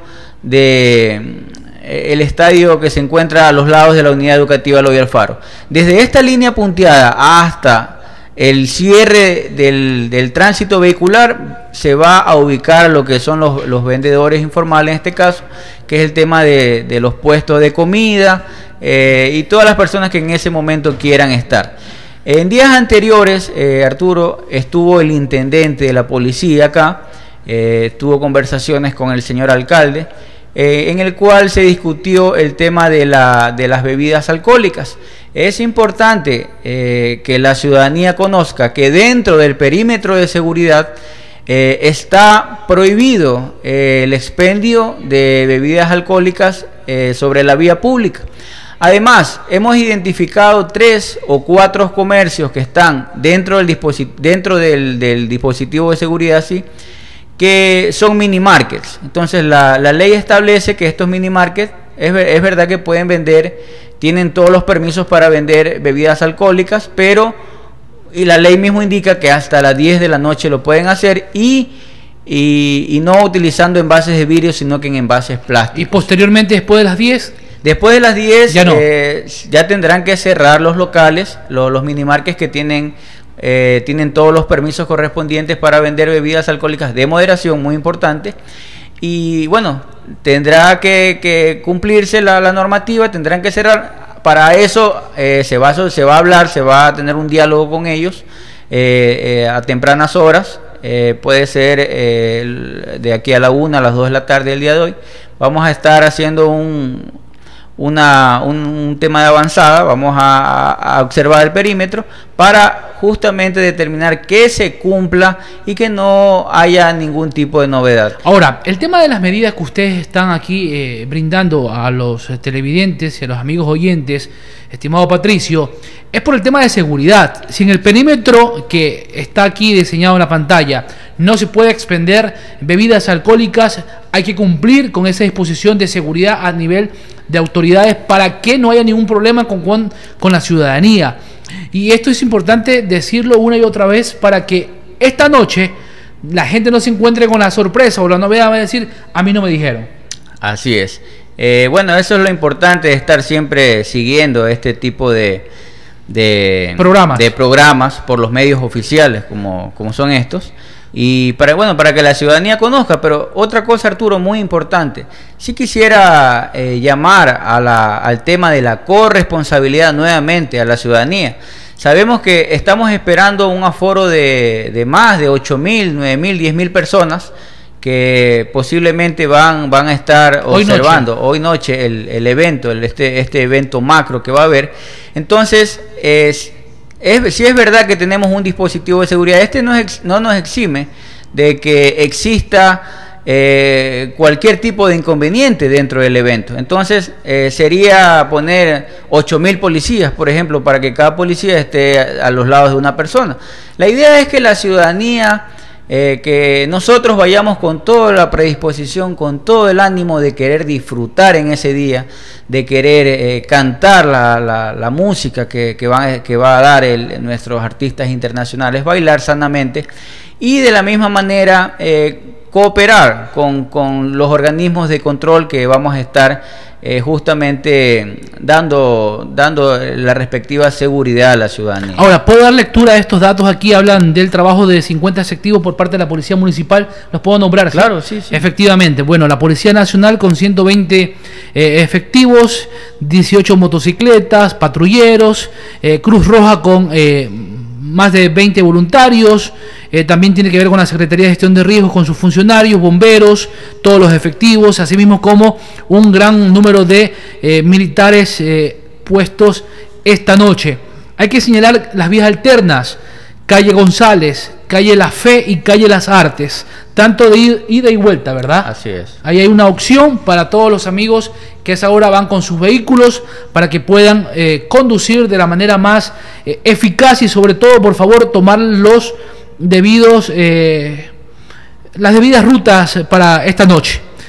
de el estadio que se encuentra a los lados de la unidad educativa Eloy Alfaro. Desde esta línea punteada hasta el cierre del, del tránsito vehicular se va a ubicar lo que son los, los vendedores informales en este caso, que es el tema de, de los puestos de comida eh, y todas las personas que en ese momento quieran estar. En días anteriores, eh, Arturo, estuvo el intendente de la policía acá, eh, tuvo conversaciones con el señor alcalde, eh, en el cual se discutió el tema de, la, de las bebidas alcohólicas. Es importante eh, que la ciudadanía conozca que dentro del perímetro de seguridad eh, está prohibido eh, el expendio de bebidas alcohólicas eh, sobre la vía pública. Además, hemos identificado tres o cuatro comercios que están dentro del, disposit- dentro del, del dispositivo de seguridad, sí, que son mini markets. Entonces la, la ley establece que estos mini markets es, es verdad que pueden vender, tienen todos los permisos para vender bebidas alcohólicas, pero y la ley mismo indica que hasta las diez de la noche lo pueden hacer y, y, y no utilizando envases de vidrio, sino que en envases plásticos. ¿Y posteriormente, después de las diez? Después de las diez ya, no. eh, ya tendrán que cerrar los locales, los, los mini markets que tienen Eh, tienen todos los permisos correspondientes para vender bebidas alcohólicas de moderación, muy importante, y bueno, tendrá que, que cumplirse la, la normativa, tendrán que cerrar. Para eso eh, se, va, se va a hablar, se va a tener un diálogo con ellos eh, eh, a tempranas horas, eh, puede ser eh, de aquí a la una, a las dos de la tarde del día de hoy. Vamos a estar haciendo un Una, un, un tema de avanzada, vamos a, a observar el perímetro para justamente determinar que se cumpla y que no haya ningún tipo de novedad. Ahora, el tema de las medidas que ustedes están aquí eh, brindando a los eh, televidentes y a los amigos oyentes, estimado Patricio, es por el tema de seguridad. Si en el perímetro que está aquí diseñado en la pantalla no se puede expender bebidas alcohólicas, hay que cumplir con esa disposición de seguridad a nivel de autoridades para que no haya ningún problema con, con, con la ciudadanía. Y esto es importante decirlo una y otra vez para que esta noche la gente no se encuentre con la sorpresa o la novedad de decir, a mí no me dijeron. Así es. Eh, bueno, eso es lo importante de estar siempre siguiendo este tipo de, de, programas. de programas por los medios oficiales como, como son estos. Y para bueno para que la ciudadanía conozca. Pero otra cosa, Arturo, muy importante, sí quisiera eh, llamar a la, al tema de la corresponsabilidad nuevamente a la ciudadanía. Sabemos que estamos esperando un aforo de, de más de ocho mil, nueve mil, diez mil personas que posiblemente van, van a estar hoy observando noche. hoy noche el, el evento, el, este, este evento macro que va a haber. Entonces, es Es, si es verdad que tenemos un dispositivo de seguridad, este no, ex, no nos exime de que exista eh, cualquier tipo de inconveniente dentro del evento. Entonces eh, sería poner ocho mil policías, por ejemplo, para que cada policía esté a, a los lados de una persona. La idea es que la ciudadanía, eh, que nosotros vayamos con toda la predisposición, con todo el ánimo de querer disfrutar en ese día, de querer eh, cantar la, la, la música que, que, va, que va a dar el, nuestros artistas internacionales, bailar sanamente y de la misma manera eh, cooperar con, con los organismos de control que vamos a estar eh, justamente dando, dando la respectiva seguridad a la ciudadanía. Ahora, ¿puedo dar lectura a estos datos? Aquí hablan del trabajo de cincuenta efectivos por parte de la Policía Municipal. ¿Los puedo nombrar? Claro, sí, sí. Efectivamente. Bueno, la Policía Nacional con ciento veinte eh, efectivos, dieciocho motocicletas, patrulleros, eh, Cruz Roja con eh, más de veinte voluntarios. Eh, también tiene que ver con la Secretaría de Gestión de Riesgos, con sus funcionarios, bomberos, todos los efectivos, así mismo como un gran número de eh, militares eh, puestos esta noche. Hay que señalar las vías alternas, calle González, calle La Fe y calle Las Artes, tanto de ida y vuelta, ¿verdad? Así es. Ahí hay una opción para todos los amigos que a esa hora van con sus vehículos para que puedan eh, conducir de la manera más eh, eficaz y sobre todo, por favor, tomar los debidos, eh, las debidas rutas para esta noche.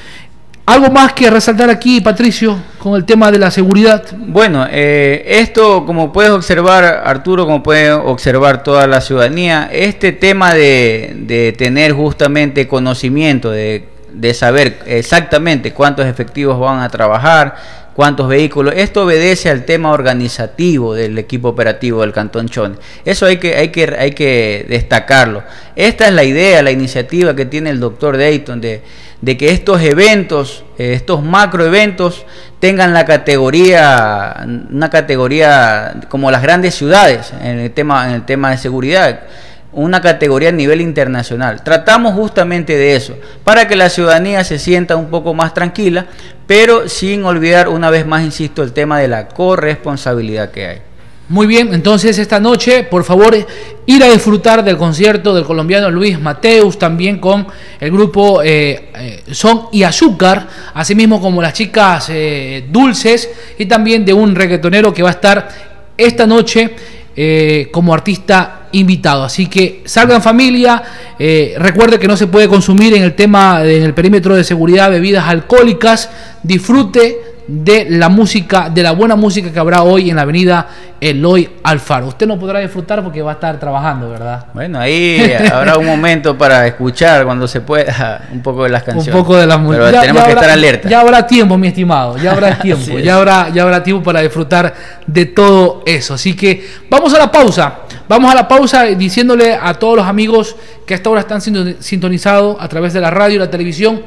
¿Algo más que resaltar aquí, Patricio, con el tema de la seguridad? Bueno, eh, esto, como puedes observar, Arturo, como puede observar toda la ciudadanía, este tema de, de tener justamente conocimiento, de, de saber exactamente cuántos efectivos van a trabajar, cuántos vehículos, esto obedece al tema organizativo del equipo operativo del Cantón Chone. Eso hay que, hay que, hay que destacarlo. Esta es la idea, la iniciativa que tiene el doctor Dayton de, de que estos eventos, estos macroeventos, tengan la categoría, una categoría como las grandes ciudades en el tema, en el tema de seguridad, una categoría a nivel internacional. Tratamos justamente de eso, para que la ciudadanía se sienta un poco más tranquila, pero sin olvidar, una vez más, insisto, el tema de la corresponsabilidad que hay. Muy bien, entonces esta noche, por favor, ir a disfrutar del concierto del colombiano Luis Mateus, también con el grupo eh, eh, Son y Azúcar, asimismo como las chicas eh, Dulces, y también de un reggaetonero que va a estar esta noche eh, como artista invitado. Así que salgan familia, eh, recuerde que no se puede consumir en el tema, en el perímetro de seguridad, bebidas alcohólicas. Disfrute de la música, de la buena música que habrá hoy en la avenida Eloy Alfaro. Usted no podrá disfrutar porque va a estar trabajando, ¿verdad? Bueno, ahí habrá un momento para escuchar cuando se pueda un poco de las canciones. Un poco de las músicas. Pero ya, tenemos ya que habrá, estar alerta. Ya habrá tiempo, mi estimado, ya habrá tiempo, sí. ya habrá, ya habrá tiempo para disfrutar de todo eso. Así que vamos a la pausa. Vamos a la pausa diciéndole a todos los amigos que a esta hora están sintonizados a través de la radio y la televisión,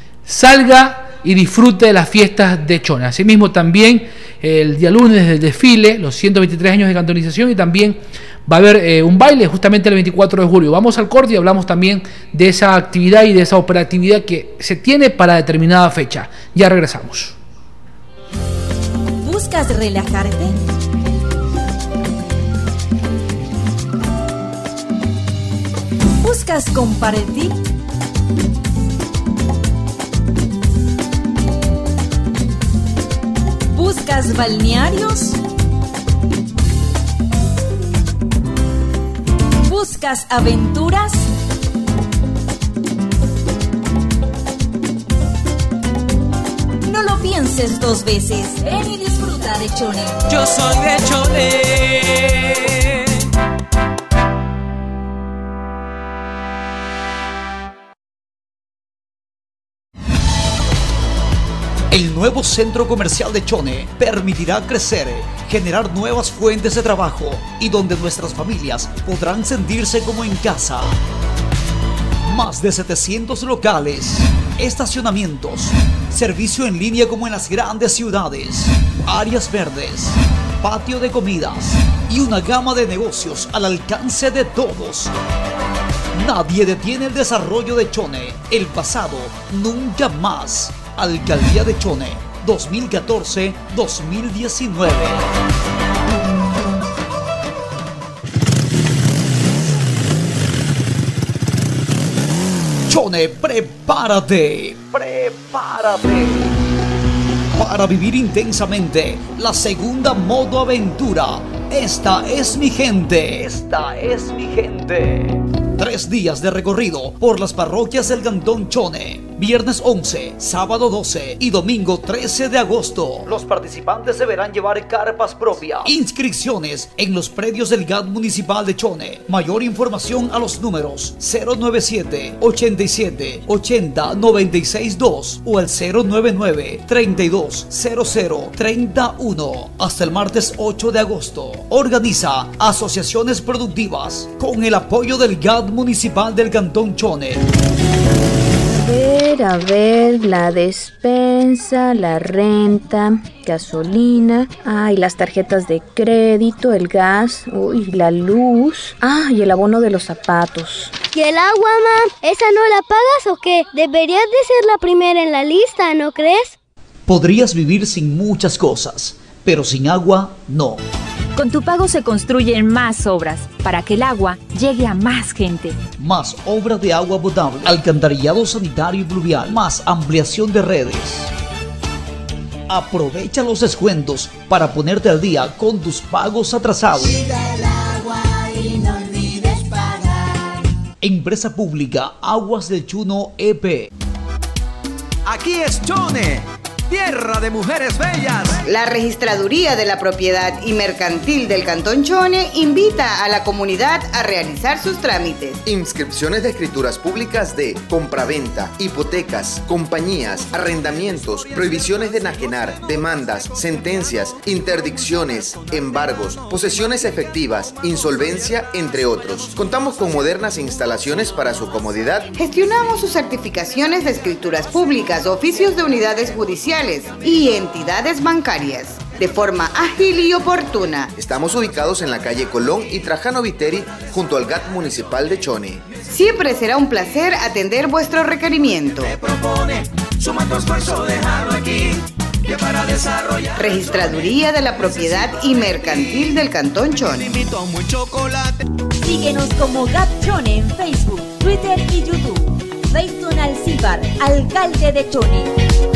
salga y disfrute de las fiestas de Chone. Asimismo también el día lunes del desfile, los ciento veintitrés años de cantonización, y también va a haber eh, un baile justamente el veinticuatro de julio. Vamos al corte y hablamos también de esa actividad y de esa operatividad que se tiene para determinada fecha. Ya regresamos. ¿Buscas relajarte? ¿Buscas compartir? ¿Buscas balnearios? ¿Buscas aventuras? No lo pienses dos veces. Ven y disfruta de Chone. Yo soy de Chone. El nuevo centro comercial de Chone permitirá crecer, generar nuevas fuentes de trabajo y donde nuestras familias podrán sentirse como en casa. Más de setecientos locales, estacionamientos, servicio en línea como en las grandes ciudades, áreas verdes, patio de comidas y una gama de negocios al alcance de todos. Nadie detiene el desarrollo de Chone. El pasado nunca más. Alcaldía de Chone, dos mil catorce a dos mil diecinueve. Chone, prepárate, prepárate para vivir intensamente la segunda modo aventura. Esta es mi gente, esta es mi gente. Tres días de recorrido por las parroquias del Cantón Chone. Viernes once, sábado doce y domingo trece de agosto. Los participantes deberán llevar carpas propias. Inscripciones en los predios del G A D Municipal de Chone. Mayor información a los números cero nueve siete, ochenta y siete, ochenta, noventa y seis dos o al cero nueve nueve, treinta y dos, cero cero, treinta y uno. Hasta el martes ocho de agosto. Organiza Asociaciones Productivas con el apoyo del G A D Municipal del Cantón Chone. A ver, a ver, la despensa, la renta, gasolina, ay, las tarjetas de crédito, el gas, uy, la luz, ah, y el abono de los zapatos. ¿Y el agua, ma? ¿Esa no la pagas o qué? Deberías de ser la primera en la lista, ¿no crees? Podrías vivir sin muchas cosas, pero sin agua, no. Con tu pago se construyen más obras para que el agua llegue a más gente. Más obra de agua potable, alcantarillado sanitario y pluvial, más ampliación de redes. Aprovecha los descuentos para ponerte al día con tus pagos atrasados. Cuida el agua y no olvides pagar. Empresa Pública Aguas del Chuno E P. Aquí es Chone, tierra de mujeres bellas. La Registraduría de la Propiedad y Mercantil del Cantón Chone invita a la comunidad a realizar sus trámites. Inscripciones de escrituras públicas de compraventa, hipotecas, compañías, arrendamientos, prohibiciones de enajenar, demandas, sentencias, interdicciones, embargos, posesiones efectivas, insolvencia, entre otros. Contamos con modernas instalaciones para su comodidad. Gestionamos sus certificaciones de escrituras públicas, oficios de unidades judiciales y entidades bancarias de forma ágil y oportuna. Estamos ubicados en la calle Colón y Trajano Viteri junto al G A T municipal de Chone. Siempre será un placer atender vuestro requerimiento. Propone, suma tu esfuerzo, déjalo aquí, que para desarrollar. Registraduría de la Propiedad y Mercantil del Cantón Chone. Invito a un chocolate. Síguenos como G A T Chone en Facebook, Twitter y YouTube. Rayton Alcíbar, alcalde de Chone.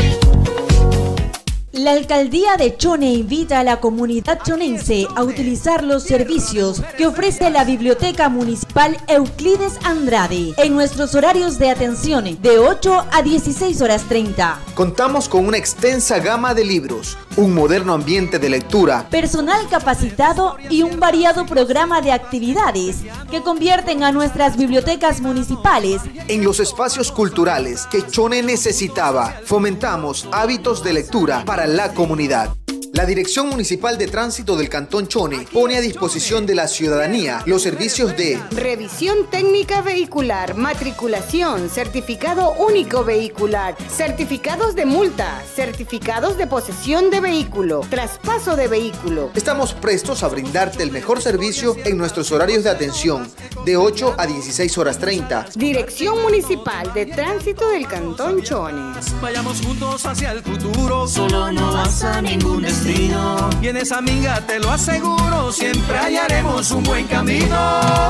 La alcaldía de Chone invita a la comunidad chonense a utilizar los servicios que ofrece la Biblioteca Municipal Euclides Andrade en nuestros horarios de atención de ocho a dieciséis horas treinta. Contamos con una extensa gama de libros, un moderno ambiente de lectura, personal capacitado y un variado programa de actividades que convierten a nuestras bibliotecas municipales en los espacios culturales que Chone necesitaba. Fomentamos hábitos de lectura para la comunidad. La Dirección Municipal de Tránsito del Cantón Chone pone a disposición de la ciudadanía los servicios de revisión técnica vehicular, matriculación, certificado único vehicular, certificados de multa, certificados de posesión de vehículo, traspaso de vehículo. Estamos prestos a brindarte el mejor servicio en nuestros horarios de atención de ocho a dieciséis horas treinta. Dirección Municipal de Tránsito del Cantón Chone. Vayamos juntos hacia el futuro, solo no vas a ningún destino. Y en esa minga te lo aseguro, siempre hallaremos un buen camino.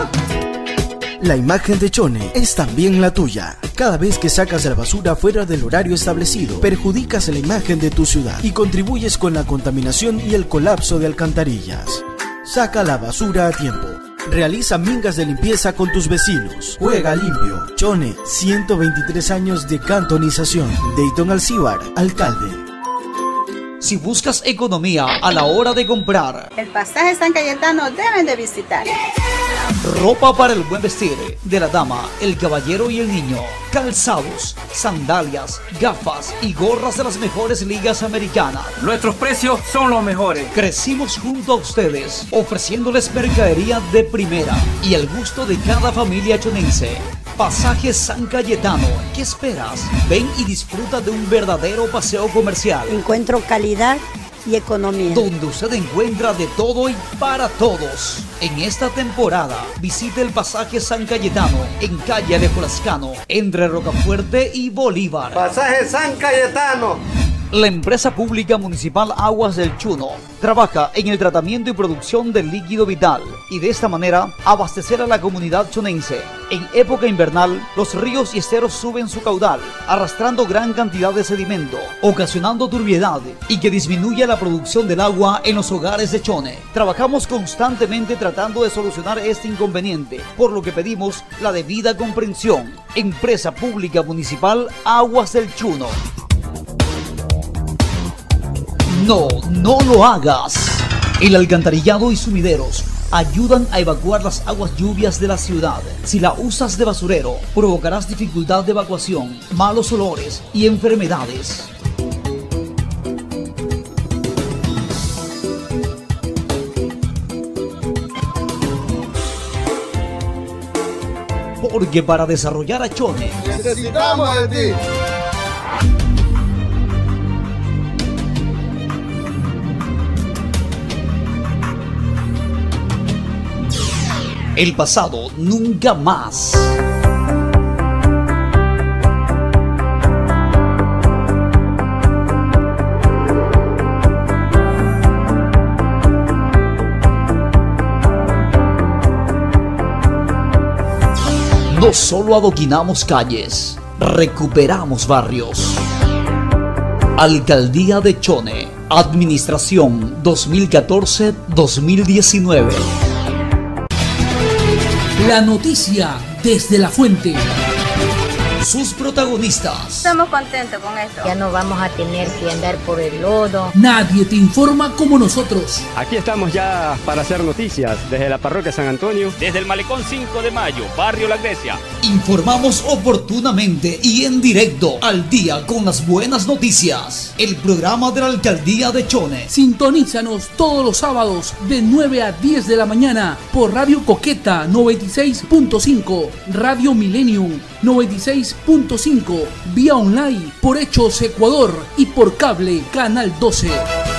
La imagen de Chone es también la tuya. Cada vez que sacas la basura fuera del horario establecido, perjudicas la imagen de tu ciudad y contribuyes con la contaminación y el colapso de alcantarillas. Saca la basura a tiempo. Realiza mingas de limpieza con tus vecinos. Juega limpio. Chone, ciento veintitrés años de cantonización. Dayton Alcíbar, alcalde. Si buscas economía a la hora de comprar, el pasaje San Cayetano deben de visitar. Ropa para el buen vestir de la dama, el caballero y el niño, calzados, sandalias, gafas y gorras de las mejores ligas americanas. Nuestros precios son los mejores. Crecimos junto a ustedes, ofreciéndoles mercadería de primera y el gusto de cada familia chonense. Pasaje San Cayetano, ¿qué esperas? Ven y disfruta de un verdadero paseo comercial. Encuentro calidad y economía, donde usted encuentra de todo y para todos. En esta temporada, visite el Pasaje San Cayetano en calle Alejo Lascano, entre Rocafuerte y Bolívar. Pasaje San Cayetano. La empresa pública municipal Aguas del Chuno trabaja en el tratamiento y producción del líquido vital y de esta manera abastecer a la comunidad chonense. En época invernal, los ríos y esteros suben su caudal, arrastrando gran cantidad de sedimento, ocasionando turbiedad y que disminuye la producción del agua en los hogares de Chone. Trabajamos constantemente tratando de solucionar este inconveniente, por lo que pedimos la debida comprensión. Empresa pública municipal Aguas del Chuno. No, no lo hagas. El alcantarillado y sumideros ayudan a evacuar las aguas lluvias de la ciudad. Si la usas de basurero, provocarás dificultad de evacuación, malos olores y enfermedades. Porque para desarrollar a Chone necesitamos de ti. El pasado nunca más. No solo adoquinamos calles, recuperamos barrios. Alcaldía de Chone, Administración dos mil catorce a dos mil diecinueve. La noticia desde la fuente. sus protagonistas. Estamos contentos con eso. Ya no vamos a tener que andar por el lodo. Nadie te informa como nosotros. Aquí estamos ya para hacer noticias desde la parroquia San Antonio. Desde el Malecón cinco de mayo, barrio La Grecia. Informamos oportunamente y en directo, al día con las buenas noticias. El programa de la Alcaldía de Chone. Sintonízanos todos los sábados de nueve a diez de la mañana por Radio Coqueta noventa y seis punto cinco, Radio Millennium noventa y seis punto cinco, vía online por Hechos Ecuador y por cable Canal doce.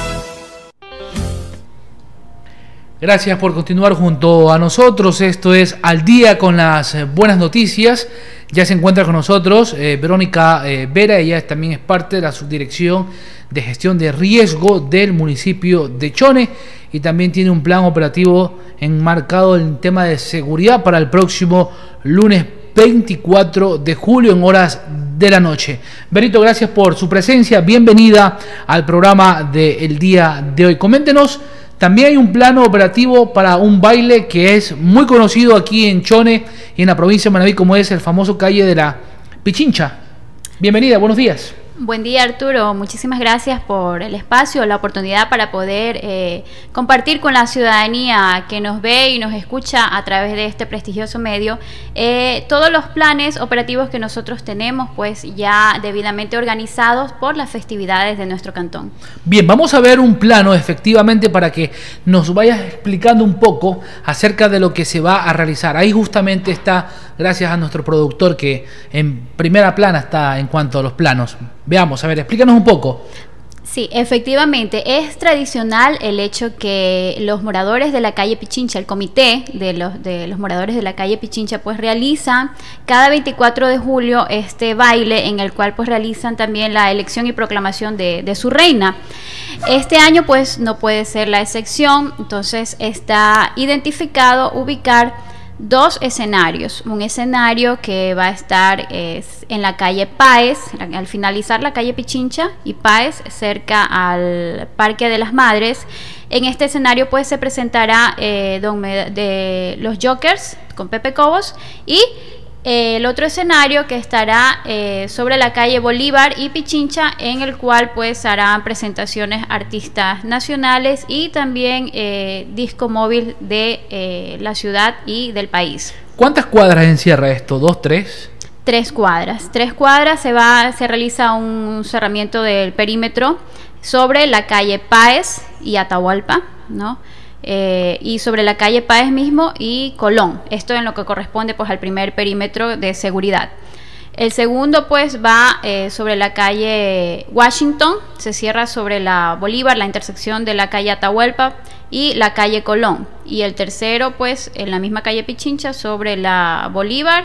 Gracias por continuar junto a nosotros. Esto es Al Día con las Buenas Noticias. Ya se encuentra con nosotros eh, Verónica eh, Vera. Ella también es parte de la Subdirección de Gestión de Riesgo del municipio de Chone y también tiene un plan operativo enmarcado en tema de seguridad para el próximo lunes veinticuatro de julio en horas de la noche. Berito, gracias por su presencia. Bienvenida al programa del día de hoy. Coméntenos. También hay un plano operativo para un baile que es muy conocido aquí en Chone y en la provincia de Manabí, como es el famoso calle de la Pichincha. Bienvenida, buenos días. Buen día, Arturo. Muchísimas gracias por el espacio, la oportunidad para poder eh, compartir con la ciudadanía que nos ve y nos escucha a través de este prestigioso medio eh, todos los planes operativos que nosotros tenemos, pues ya debidamente organizados por las festividades de nuestro cantón. Bien, vamos a ver un plano efectivamente para que nos vayas explicando un poco acerca de lo que se va a realizar. Ahí justamente está, gracias a nuestro productor que en primera plana está en cuanto a los planos. Veamos, a ver, explícanos un poco. Sí, efectivamente, es tradicional el hecho que los moradores de la calle Pichincha, el comité de los, de los moradores de la calle Pichincha, pues realizan cada veinticuatro de julio este baile en el cual pues realizan también la elección y proclamación de, de su reina. Este año pues no puede ser la excepción, entonces está identificado ubicar dos escenarios, un escenario que va a estar es, en la calle Páez, al finalizar la calle Pichincha y Páez, cerca al Parque de las Madres. En este escenario pues se presentará eh, don Med- de los Jokers con Pepe Cobos y eh, el otro escenario que estará eh, sobre la calle Bolívar y Pichincha, en el cual pues harán presentaciones artistas nacionales y también eh, disco móvil de eh, la ciudad y del país. ¿Cuántas cuadras encierra esto? ¿Dos, tres? Tres cuadras. Tres cuadras se va, se realiza un cerramiento del perímetro sobre la calle Páez y Atahualpa, ¿no? Eh, y sobre la calle Páez mismo y Colón. Esto en lo que corresponde pues al primer perímetro de seguridad. El segundo pues va eh, sobre la calle Washington, se cierra sobre la Bolívar, la intersección de la calle Atahualpa y la calle Colón. Y el tercero pues en la misma calle Pichincha sobre la Bolívar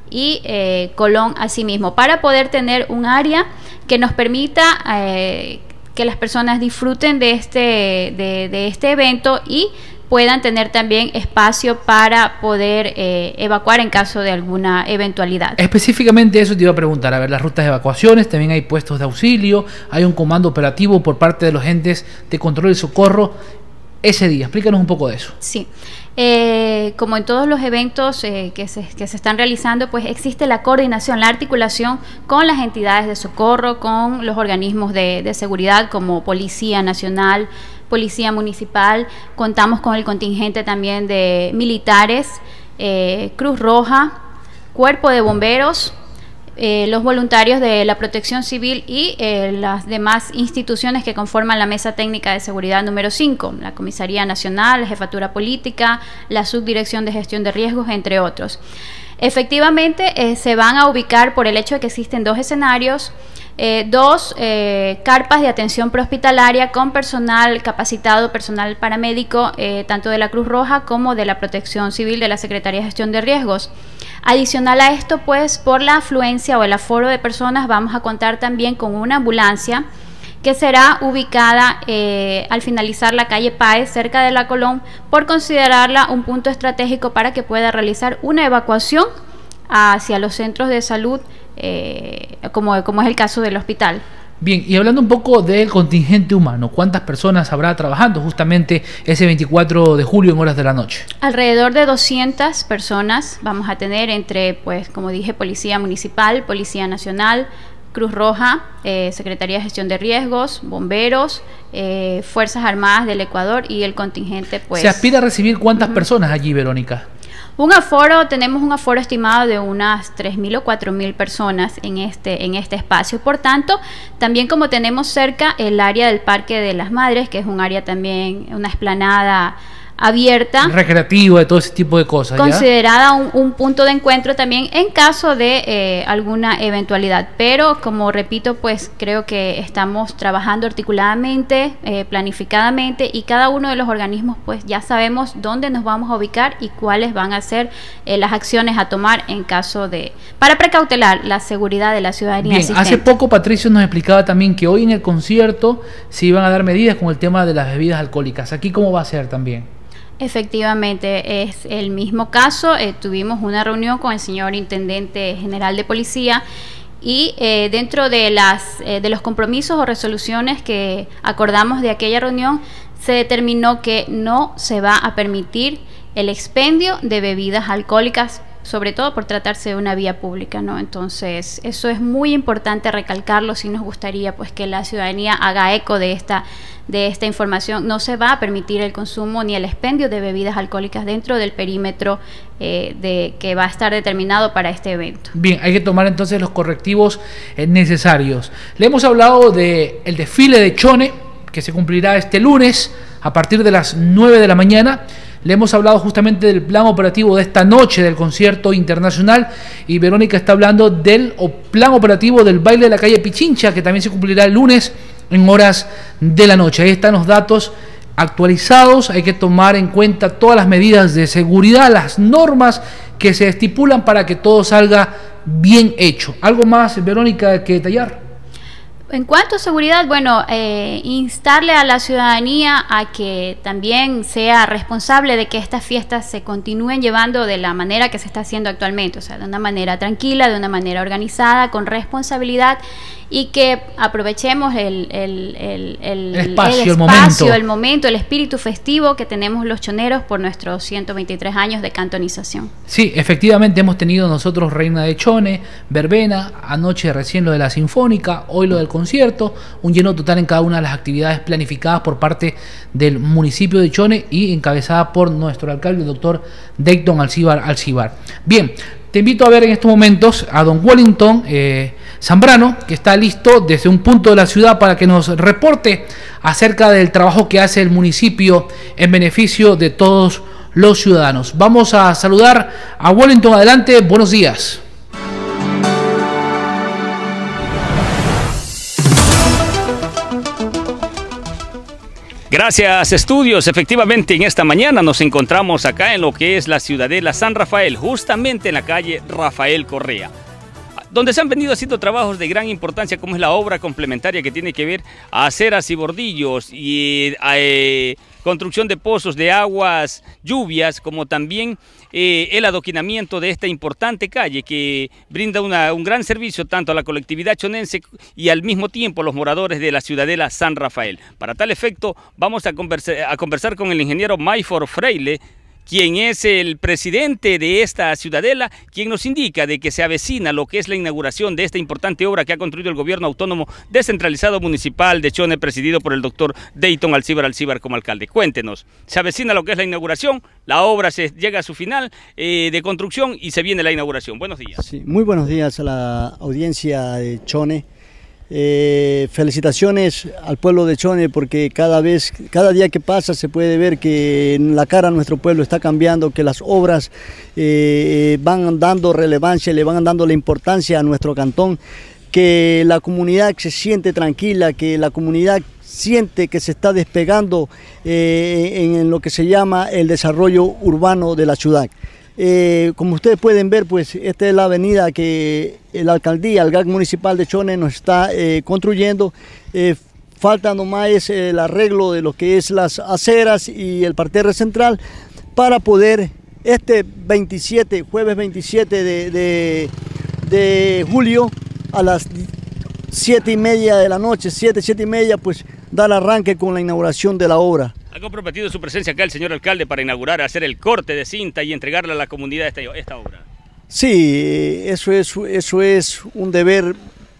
y eh, Colón asimismo, para poder tener un área que nos permita eh, que las personas disfruten de este, de, de este evento y puedan tener también espacio para poder eh, evacuar en caso de alguna eventualidad. Específicamente eso te iba a preguntar, a ver, las rutas de evacuaciones, también hay puestos de auxilio, hay un comando operativo por parte de los entes de control y socorro ese día. Explícanos un poco de eso. Sí. Eh, como en todos los eventos eh, que, se, que se están realizando, pues existe la coordinación, la articulación con las entidades de socorro, con los organismos de, de seguridad como Policía Nacional, Policía Municipal. Contamos con el contingente también de militares, eh, Cruz Roja, Cuerpo de Bomberos, Eh, los voluntarios de la Protección Civil y eh, las demás instituciones que conforman la Mesa Técnica de Seguridad número cinco, la Comisaría Nacional, la Jefatura Política, la Subdirección de Gestión de Riesgos, entre otros. Efectivamente, eh, se van a ubicar, por el hecho de que existen dos escenarios, eh, dos eh, carpas de atención prehospitalaria con personal capacitado, personal paramédico, eh, tanto de la Cruz Roja como de la Protección Civil de la Secretaría de Gestión de Riesgos. Adicional a esto, pues por la afluencia o el aforo de personas, vamos a contar también con una ambulancia que será ubicada eh, al finalizar la calle Páez, cerca de la Colón, por considerarla un punto estratégico para que pueda realizar una evacuación hacia los centros de salud, eh, como, como es el caso del hospital. Bien, y hablando un poco del contingente humano, ¿cuántas personas habrá trabajando justamente ese veinticuatro de julio en horas de la noche? Alrededor de doscientas personas vamos a tener entre, pues, como dije, Policía Municipal, Policía Nacional, Cruz Roja, eh, Secretaría de Gestión de Riesgos, Bomberos, eh, Fuerzas Armadas del Ecuador y el contingente, pues... ¿Se aspira a recibir cuántas uh-huh. personas allí, Verónica? Un aforo, tenemos un aforo estimado de unas tres mil o cuatro mil personas en este, en este espacio. Por tanto, también como tenemos cerca el área del Parque de las Madres, que es un área también, una explanada abierta, recreativa, de todo ese tipo de cosas, considerada un, un punto de encuentro también en caso de eh, alguna eventualidad, pero como repito, pues creo que estamos trabajando articuladamente, eh, planificadamente, y cada uno de los organismos pues ya sabemos dónde nos vamos a ubicar y cuáles van a ser eh, las acciones a tomar en caso de, para precautelar la seguridad de la ciudadanía. Bien, hace poco Patricio nos explicaba también que hoy en el concierto se iban a dar medidas con el tema de las bebidas alcohólicas. ¿Aquí cómo va a ser también? Efectivamente, es el mismo caso. Eh, tuvimos una reunión con el señor Intendente General de Policía y eh, dentro de, las, eh, de los compromisos o resoluciones que acordamos de aquella reunión, se determinó que no se va a permitir el expendio de bebidas alcohólicas, sobre todo por tratarse de una vía pública, ¿no? Entonces, eso es muy importante recalcarlo. Si nos gustaría pues que la ciudadanía haga eco de esta de esta información. No se va a permitir el consumo ni el expendio de bebidas alcohólicas dentro del perímetro eh, de que va a estar determinado para este evento. Bien, hay que tomar entonces los correctivos eh, necesarios. Le hemos hablado del desfile de Chone, que se cumplirá este lunes a partir de las nueve de la mañana. Le hemos hablado justamente del plan operativo de esta noche del concierto internacional, y Verónica está hablando del plan operativo del baile de la calle Pichincha, que también se cumplirá el lunes en horas de la noche. Ahí están los datos actualizados. Hay que tomar en cuenta todas las medidas de seguridad, las normas que se estipulan para que todo salga bien hecho. ¿Algo más, Verónica, que detallar? En cuanto a seguridad, bueno, eh, instarle a la ciudadanía a que también sea responsable de que estas fiestas se continúen llevando de la manera que se está haciendo actualmente, o sea, de una manera tranquila, de una manera organizada, con responsabilidad, y que aprovechemos el, el, el, el, el espacio, el, espacio el, momento. el momento, el espíritu festivo que tenemos los choneros por nuestros ciento veintitrés años de cantonización. Sí, efectivamente hemos tenido nosotros Reina de Chone, verbena, anoche recién lo de la Sinfónica, hoy lo del concierto, un lleno total en cada una de las actividades planificadas por parte del municipio de Chone y encabezada por nuestro alcalde, el doctor Dayton Alcibar Alcibar. Bien, te invito a ver en estos momentos a don Wellington eh, Zambrano, que está listo desde un punto de la ciudad para que nos reporte acerca del trabajo que hace el municipio en beneficio de todos los ciudadanos. Vamos a saludar a Wellington. Adelante, buenos días. Gracias, estudios. Efectivamente, en esta mañana nos encontramos acá en lo que es la Ciudadela San Rafael, justamente en la calle Rafael Correa, donde se han venido haciendo trabajos de gran importancia, como es la obra complementaria que tiene que ver a aceras y bordillos y eh, construcción de pozos de aguas, lluvias, como también eh, el adoquinamiento de esta importante calle que brinda una, un gran servicio tanto a la colectividad chonense y al mismo tiempo a los moradores de la Ciudadela San Rafael. Para tal efecto, vamos a conversar, a conversar con el ingeniero Mayfor Freile, quien es el presidente de esta ciudadela, quien nos indica de que se avecina lo que es la inauguración de esta importante obra que ha construido el gobierno autónomo descentralizado municipal de Chone, presidido por el doctor Dayton Alcibar Alcibar como alcalde. Cuéntenos, se avecina lo que es la inauguración, la obra se llega a su final eh, de construcción y se viene la inauguración. Buenos días. Sí, muy buenos días a la audiencia de Chone. Eh, felicitaciones al pueblo de Chone, porque cada vez, cada día que pasa se puede ver que la cara de nuestro pueblo está cambiando, que las obras eh, van dando relevancia, le van dando la importancia a nuestro cantón, que la comunidad se siente tranquila, que la comunidad siente que se está despegando eh, en lo que se llama el desarrollo urbano de la ciudad. Eh, como ustedes pueden ver, pues esta es la avenida que la alcaldía, el G A C municipal de Chone nos está eh, construyendo. Eh, falta nomás eh, el arreglo de lo que es las aceras y el parterre central para poder este veintisiete, jueves veintisiete de, de, de julio a las siete y media de la noche, siete, siete y media, pues dar arranque con la inauguración de la obra. ¿Ha comprometido su presencia acá el señor alcalde para inaugurar, hacer el corte de cinta y entregarle a la comunidad esta, esta obra? Sí, eso es, eso es un deber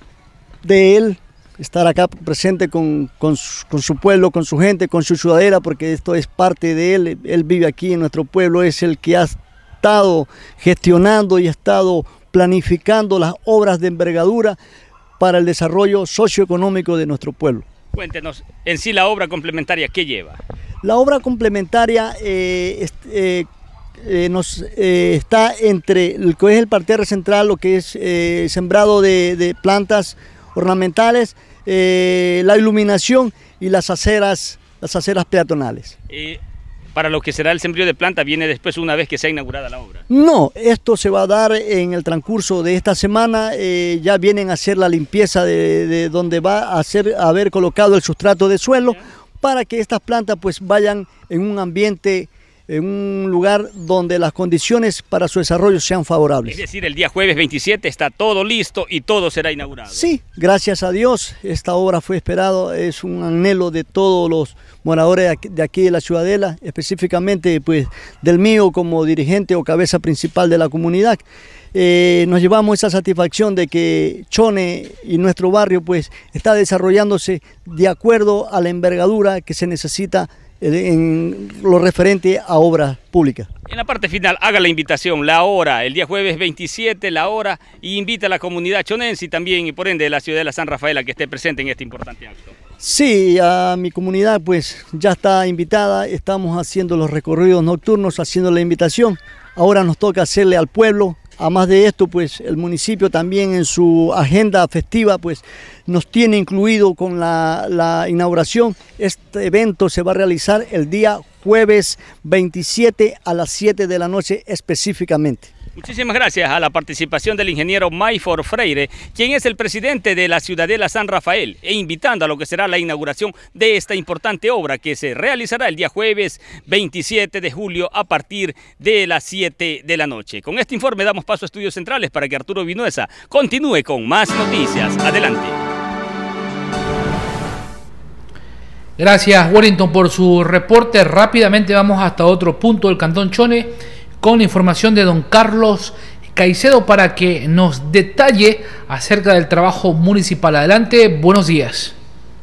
de él, estar acá presente con, con, su, con su pueblo, con su gente, con su ciudadela, porque esto es parte de él. Él vive aquí en nuestro pueblo, es el que ha estado gestionando y ha estado planificando las obras de envergadura para el desarrollo socioeconómico de nuestro pueblo. Cuéntenos, en sí la obra complementaria, ¿qué lleva? La obra complementaria eh, eh, eh, nos, eh, está entre lo que es el parterre central, lo que es eh, sembrado de, de plantas ornamentales, eh, la iluminación y las aceras, las aceras peatonales. Eh, ¿Para lo que será el sembrío de planta viene después una vez que sea inaugurada la obra? No, esto se va a dar en el transcurso de esta semana. Eh, ya vienen a hacer la limpieza de, de donde va a ser, a haber colocado el sustrato de suelo para que estas plantas pues vayan en un ambiente, en un lugar donde las condiciones para su desarrollo sean favorables. Es decir, el día jueves veintisiete está todo listo y todo será inaugurado. Sí, gracias a Dios, esta obra fue esperada, es un anhelo de todos los moradores de aquí de, aquí de la Ciudadela, específicamente pues del mío como dirigente o cabeza principal de la comunidad. Eh, nos llevamos esa satisfacción de que Chone y nuestro barrio pues está desarrollándose de acuerdo a la envergadura que se necesita en lo referente a obras públicas. En la parte final, haga la invitación, la hora, el día jueves veintisiete, la hora, y invita a la comunidad chonense y también, y por ende, la ciudad de la San Rafael a que esté presente en este importante acto. Sí, a mi comunidad pues ya está invitada, estamos haciendo los recorridos nocturnos, haciendo la invitación. Ahora nos toca hacerle al pueblo. Además de esto, pues el municipio también en su agenda festiva pues nos tiene incluido con la, la inauguración. Este evento se va a realizar el día jueves veintisiete a las siete de la noche específicamente. Muchísimas gracias a la participación del ingeniero Mayfor Freire, quien es el presidente de la Ciudadela San Rafael, e invitando a lo que será la inauguración de esta importante obra que se realizará el día jueves veintisiete de julio a partir de las siete de la noche. Con este informe damos paso a Estudios Centrales para que Arturo Vinuesa continúe con más noticias. Adelante. Gracias, Wellington, por su reporte. Rápidamente vamos hasta otro punto del Cantón Chone con la información de don Carlos Caicedo para que nos detalle acerca del trabajo municipal. Adelante, buenos días.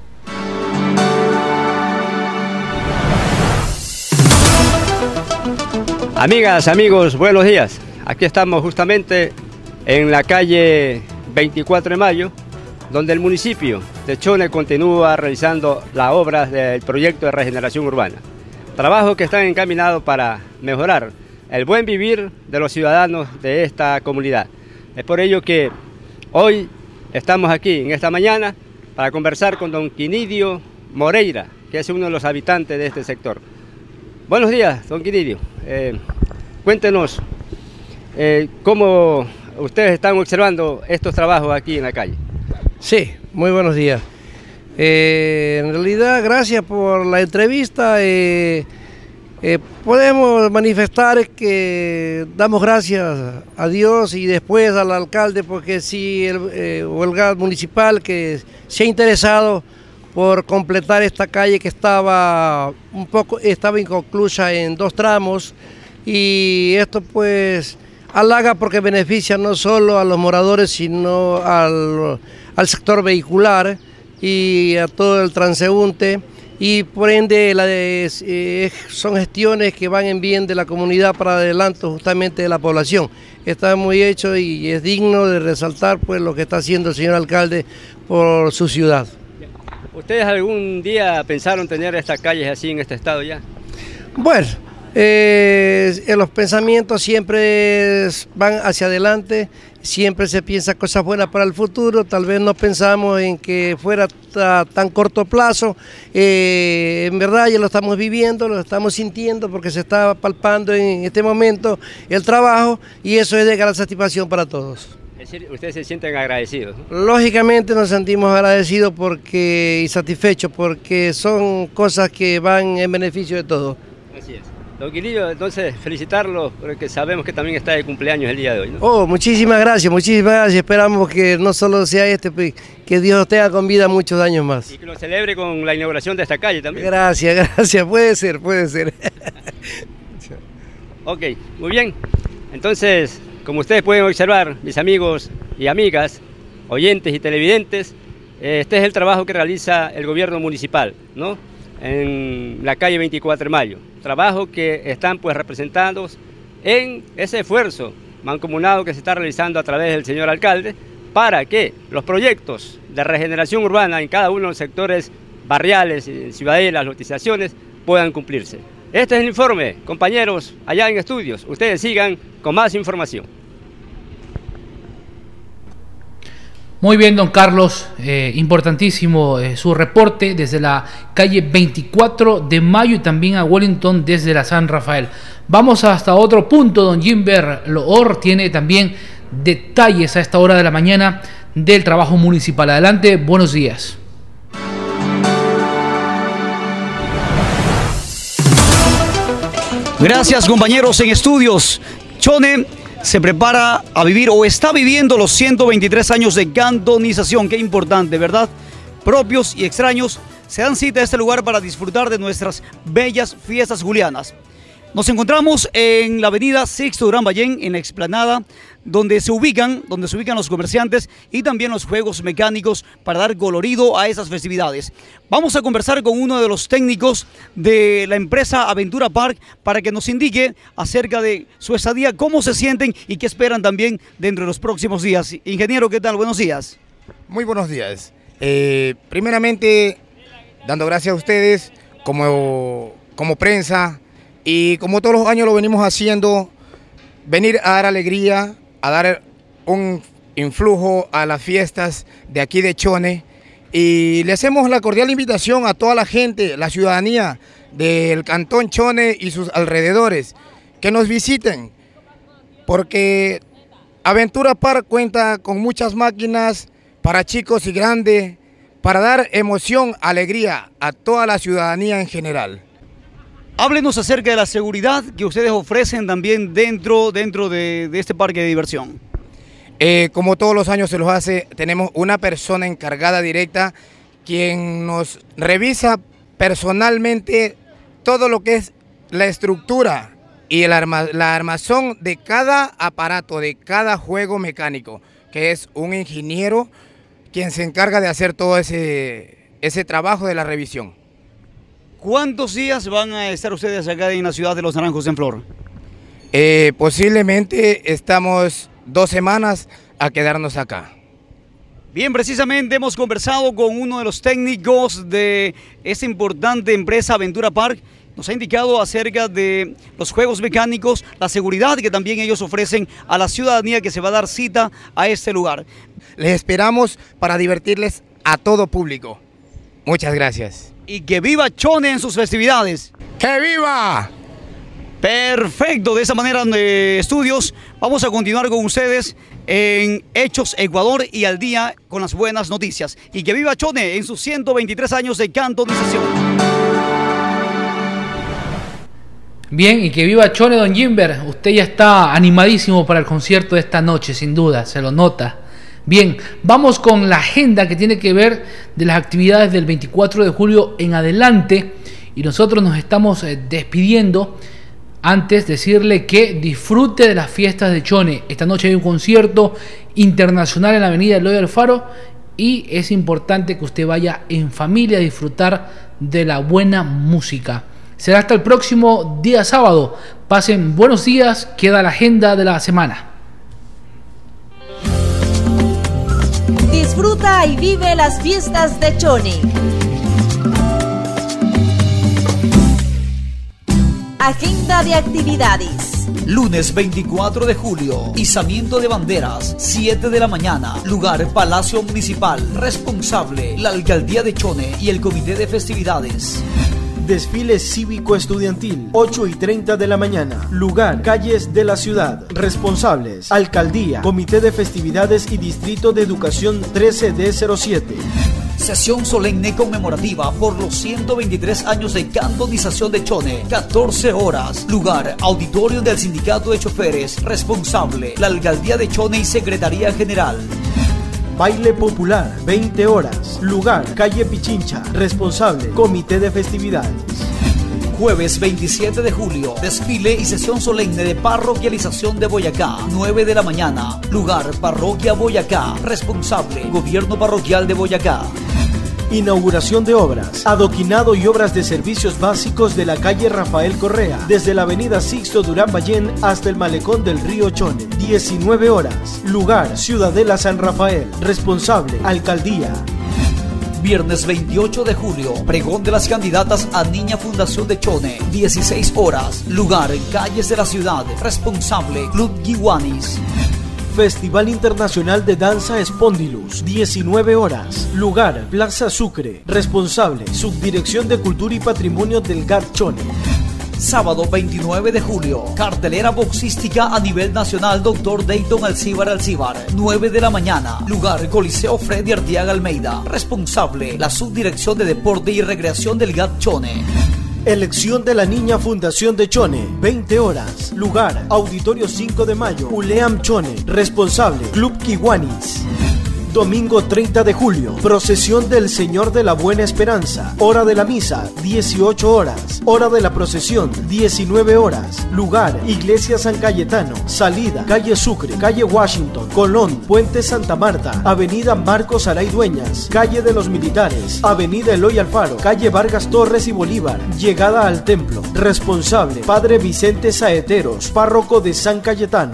Amigas, amigos, buenos días. Aquí estamos justamente en la calle veinticuatro de mayo, donde el municipio de Chone continúa realizando las obras del proyecto de regeneración urbana. Trabajos que están encaminados para mejorar el buen vivir de los ciudadanos de esta comunidad. Es por ello que hoy estamos aquí en esta mañana para conversar con don Quinidio Moreira, que es uno de los habitantes de este sector. Buenos días, don Quinidio. Eh, cuéntenos eh, cómo ustedes están observando estos trabajos aquí en la calle. Sí, muy buenos días. Eh, en realidad, gracias por la entrevista. Eh, Eh, podemos manifestar que damos gracias a Dios y después al alcalde porque sí, el, eh, o el G A D municipal que se ha interesado por completar esta calle que estaba un poco estaba inconclusa en dos tramos, y esto pues halaga porque beneficia no solo a los moradores sino al, al sector vehicular y a todo el transeúnte. Y por ende la de, eh, son gestiones que van en bien de la comunidad para adelanto justamente de la población. Está muy hecho y es digno de resaltar pues lo que está haciendo el señor alcalde por su ciudad. ¿Ustedes algún día pensaron tener estas calles así en este estado ya? Bueno, eh, los pensamientos siempre van hacia adelante. Siempre se piensa cosas buenas para el futuro, tal vez no pensamos en que fuera a tan corto plazo, eh, en verdad ya lo estamos viviendo, lo estamos sintiendo porque se está palpando en este momento el trabajo y eso es de gran satisfacción para todos. Es decir, ustedes se sienten agradecidos, ¿no? Lógicamente nos sentimos agradecidos porque, y satisfechos porque son cosas que van en beneficio de todos. Así es. Don Quilillo, entonces felicitarlo porque sabemos que también está de cumpleaños el día de hoy, ¿no? Oh, muchísimas gracias, muchísimas gracias. Esperamos que no solo sea este, que Dios tenga con vida muchos años más. Y que lo celebre con la inauguración de esta calle también. Gracias, gracias, puede ser, puede ser. Ok, muy bien. Entonces, como ustedes pueden observar, mis amigos y amigas, oyentes y televidentes, este es el trabajo que realiza el gobierno municipal, ¿no? En la calle veinticuatro de mayo. Trabajo que están pues representados en ese esfuerzo mancomunado que se está realizando a través del señor alcalde para que los proyectos de regeneración urbana en cada uno de los sectores barriales, ciudadelas, lotizaciones puedan cumplirse. Este es el informe, compañeros, allá en estudios. Ustedes sigan con más información. Muy bien, don Carlos, eh, importantísimo eh, su reporte desde la calle veinticuatro de mayo y también a Wellington desde la San Rafael. Vamos hasta otro punto, don Jimber Loor tiene también detalles a esta hora de la mañana del trabajo municipal. Adelante, buenos días. Gracias, compañeros en estudios. Chone se prepara a vivir o está viviendo los ciento veintitrés años de cantonización. Qué importante, ¿verdad? Propios y extraños se dan cita a este lugar para disfrutar de nuestras bellas fiestas julianas. Nos encontramos en la avenida Sixto Durán Ballén, en la explanada, donde se ubican, donde se ubican los comerciantes y también los juegos mecánicos para dar colorido a esas festividades. Vamos a conversar con uno de los técnicos de la empresa Aventura Park para que nos indique acerca de su estadía, cómo se sienten y qué esperan también dentro de los próximos días. Ingeniero, ¿qué tal? Buenos días. Muy buenos días. Eh, primeramente, dando gracias a ustedes como, como prensa. Y como todos los años lo venimos haciendo, venir a dar alegría, a dar un influjo a las fiestas de aquí de Chone. Y le hacemos la cordial invitación a toda la gente, la ciudadanía del Cantón Chone y sus alrededores, que nos visiten, porque Aventura Park cuenta con muchas máquinas para chicos y grandes, para dar emoción, alegría a toda la ciudadanía en general. Háblenos acerca de la seguridad que ustedes ofrecen también dentro, dentro de, de este parque de diversión. Eh, como todos los años se los hace, tenemos una persona encargada directa quien nos revisa personalmente todo lo que es la estructura y el arma, la armazón de cada aparato, de cada juego mecánico, que es un ingeniero quien se encarga de hacer todo ese, ese trabajo de la revisión. ¿Cuántos días van a estar ustedes acá en la ciudad de Los Naranjos en Flor? Eh, posiblemente estamos dos semanas a quedarnos acá. Bien, precisamente hemos conversado con uno de los técnicos de esta importante empresa Aventura Park. Nos ha indicado acerca de los juegos mecánicos, la seguridad que también ellos ofrecen a la ciudadanía que se va a dar cita a este lugar. Les esperamos para divertirles a todo público. Muchas gracias. Y que viva Chone en sus festividades. ¡Que viva! Perfecto, de esa manera de estudios vamos a continuar con ustedes en Hechos Ecuador y al día con las buenas noticias. Y que viva Chone en sus ciento veintitrés años de cantonización. Bien, y que viva Chone, don Jimber. Usted ya está animadísimo para el concierto de esta noche, sin duda, se lo nota. Bien, vamos con la agenda que tiene que ver de las actividades del veinticuatro de julio en adelante y nosotros nos estamos eh, despidiendo. Antes decirle que disfrute de las fiestas de Chone. Esta noche hay un concierto internacional en la avenida Eloy Alfaro y es importante que usted vaya en familia a disfrutar de la buena música. Será hasta el próximo día sábado. Pasen buenos días, queda la agenda de la semana. Disfruta y vive las fiestas de Chone. Agenda de actividades. Lunes veinticuatro de julio, izamiento de banderas, siete de la mañana, lugar Palacio Municipal, responsable, la Alcaldía de Chone y el Comité de Festividades. Desfile cívico estudiantil, ocho y treinta de la mañana. Lugar, calles de la ciudad. Responsables, Alcaldía, Comité de Festividades y Distrito de Educación trece D cero siete. Sesión solemne conmemorativa por los ciento veintitrés años de cantonización de Chone. catorce horas. Lugar, auditorio del Sindicato de Choferes. Responsable, la Alcaldía de Chone y Secretaría General. Baile popular, veinte horas. Lugar, calle Pichincha. Responsable, Comité de Festividades. Jueves veintisiete de julio, desfile y sesión solemne de parroquialización de Boyacá, nueve de la mañana. Lugar, Parroquia Boyacá. Responsable, Gobierno Parroquial de Boyacá. Inauguración de obras, adoquinado y obras de servicios básicos de la calle Rafael Correa, desde la avenida Sixto Durán Ballén hasta el malecón del río Chone. diecinueve horas. Lugar, Ciudadela San Rafael. Responsable, Alcaldía. Viernes veintiocho de julio, pregón de las candidatas a Niña Fundación de Chone, dieciséis horas. Lugar, calles de la ciudad. Responsable, Club Guiguanis. Festival Internacional de Danza Espondilus, diecinueve horas. Lugar, Plaza Sucre. Responsable, Subdirección de Cultura y Patrimonio del G A T Chone. Sábado veintinueve de julio, cartelera boxística a nivel nacional Doctor Dayton Alcíbar Alcíbar, nueve de la mañana. Lugar, Coliseo Freddy Artiaga Almeida. Responsable, la Subdirección de Deporte y Recreación del G A T Chone. Elección de la Niña Fundación de Chone, veinte horas. Lugar, Auditorio cinco de mayo, Uleam Chone. Responsable, Club Kiwanis. Domingo treinta de julio, procesión del Señor de la Buena Esperanza. Hora de la misa, dieciocho horas. Hora de la procesión, diecinueve horas. Lugar, Iglesia San Cayetano. Salida, calle Sucre, calle Washington, Colón, Puente Santa Marta, avenida Marcos Aray Dueñas, calle de los Militares, avenida Eloy Alfaro, calle Vargas Torres y Bolívar. Llegada al templo. Responsable, Padre Vicente Saeteros, párroco de San Cayetano.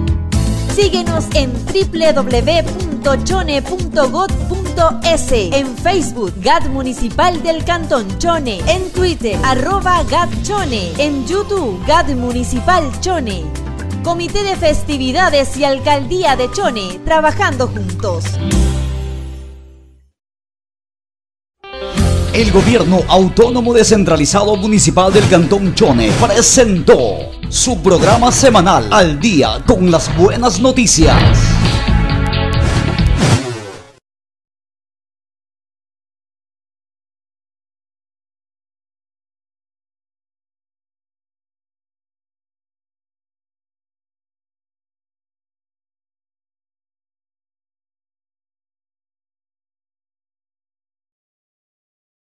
Síguenos en doble u doble u doble u punto chone punto got punto es, en Facebook G A T Municipal del Cantón Chone, en Twitter arroba G A T Chone, en YouTube G A T Municipal Chone. Comité de Festividades y Alcaldía de Chone, trabajando juntos. El Gobierno Autónomo Descentralizado Municipal del Cantón Chone presentó su programa semanal Al Día con las Buenas Noticias.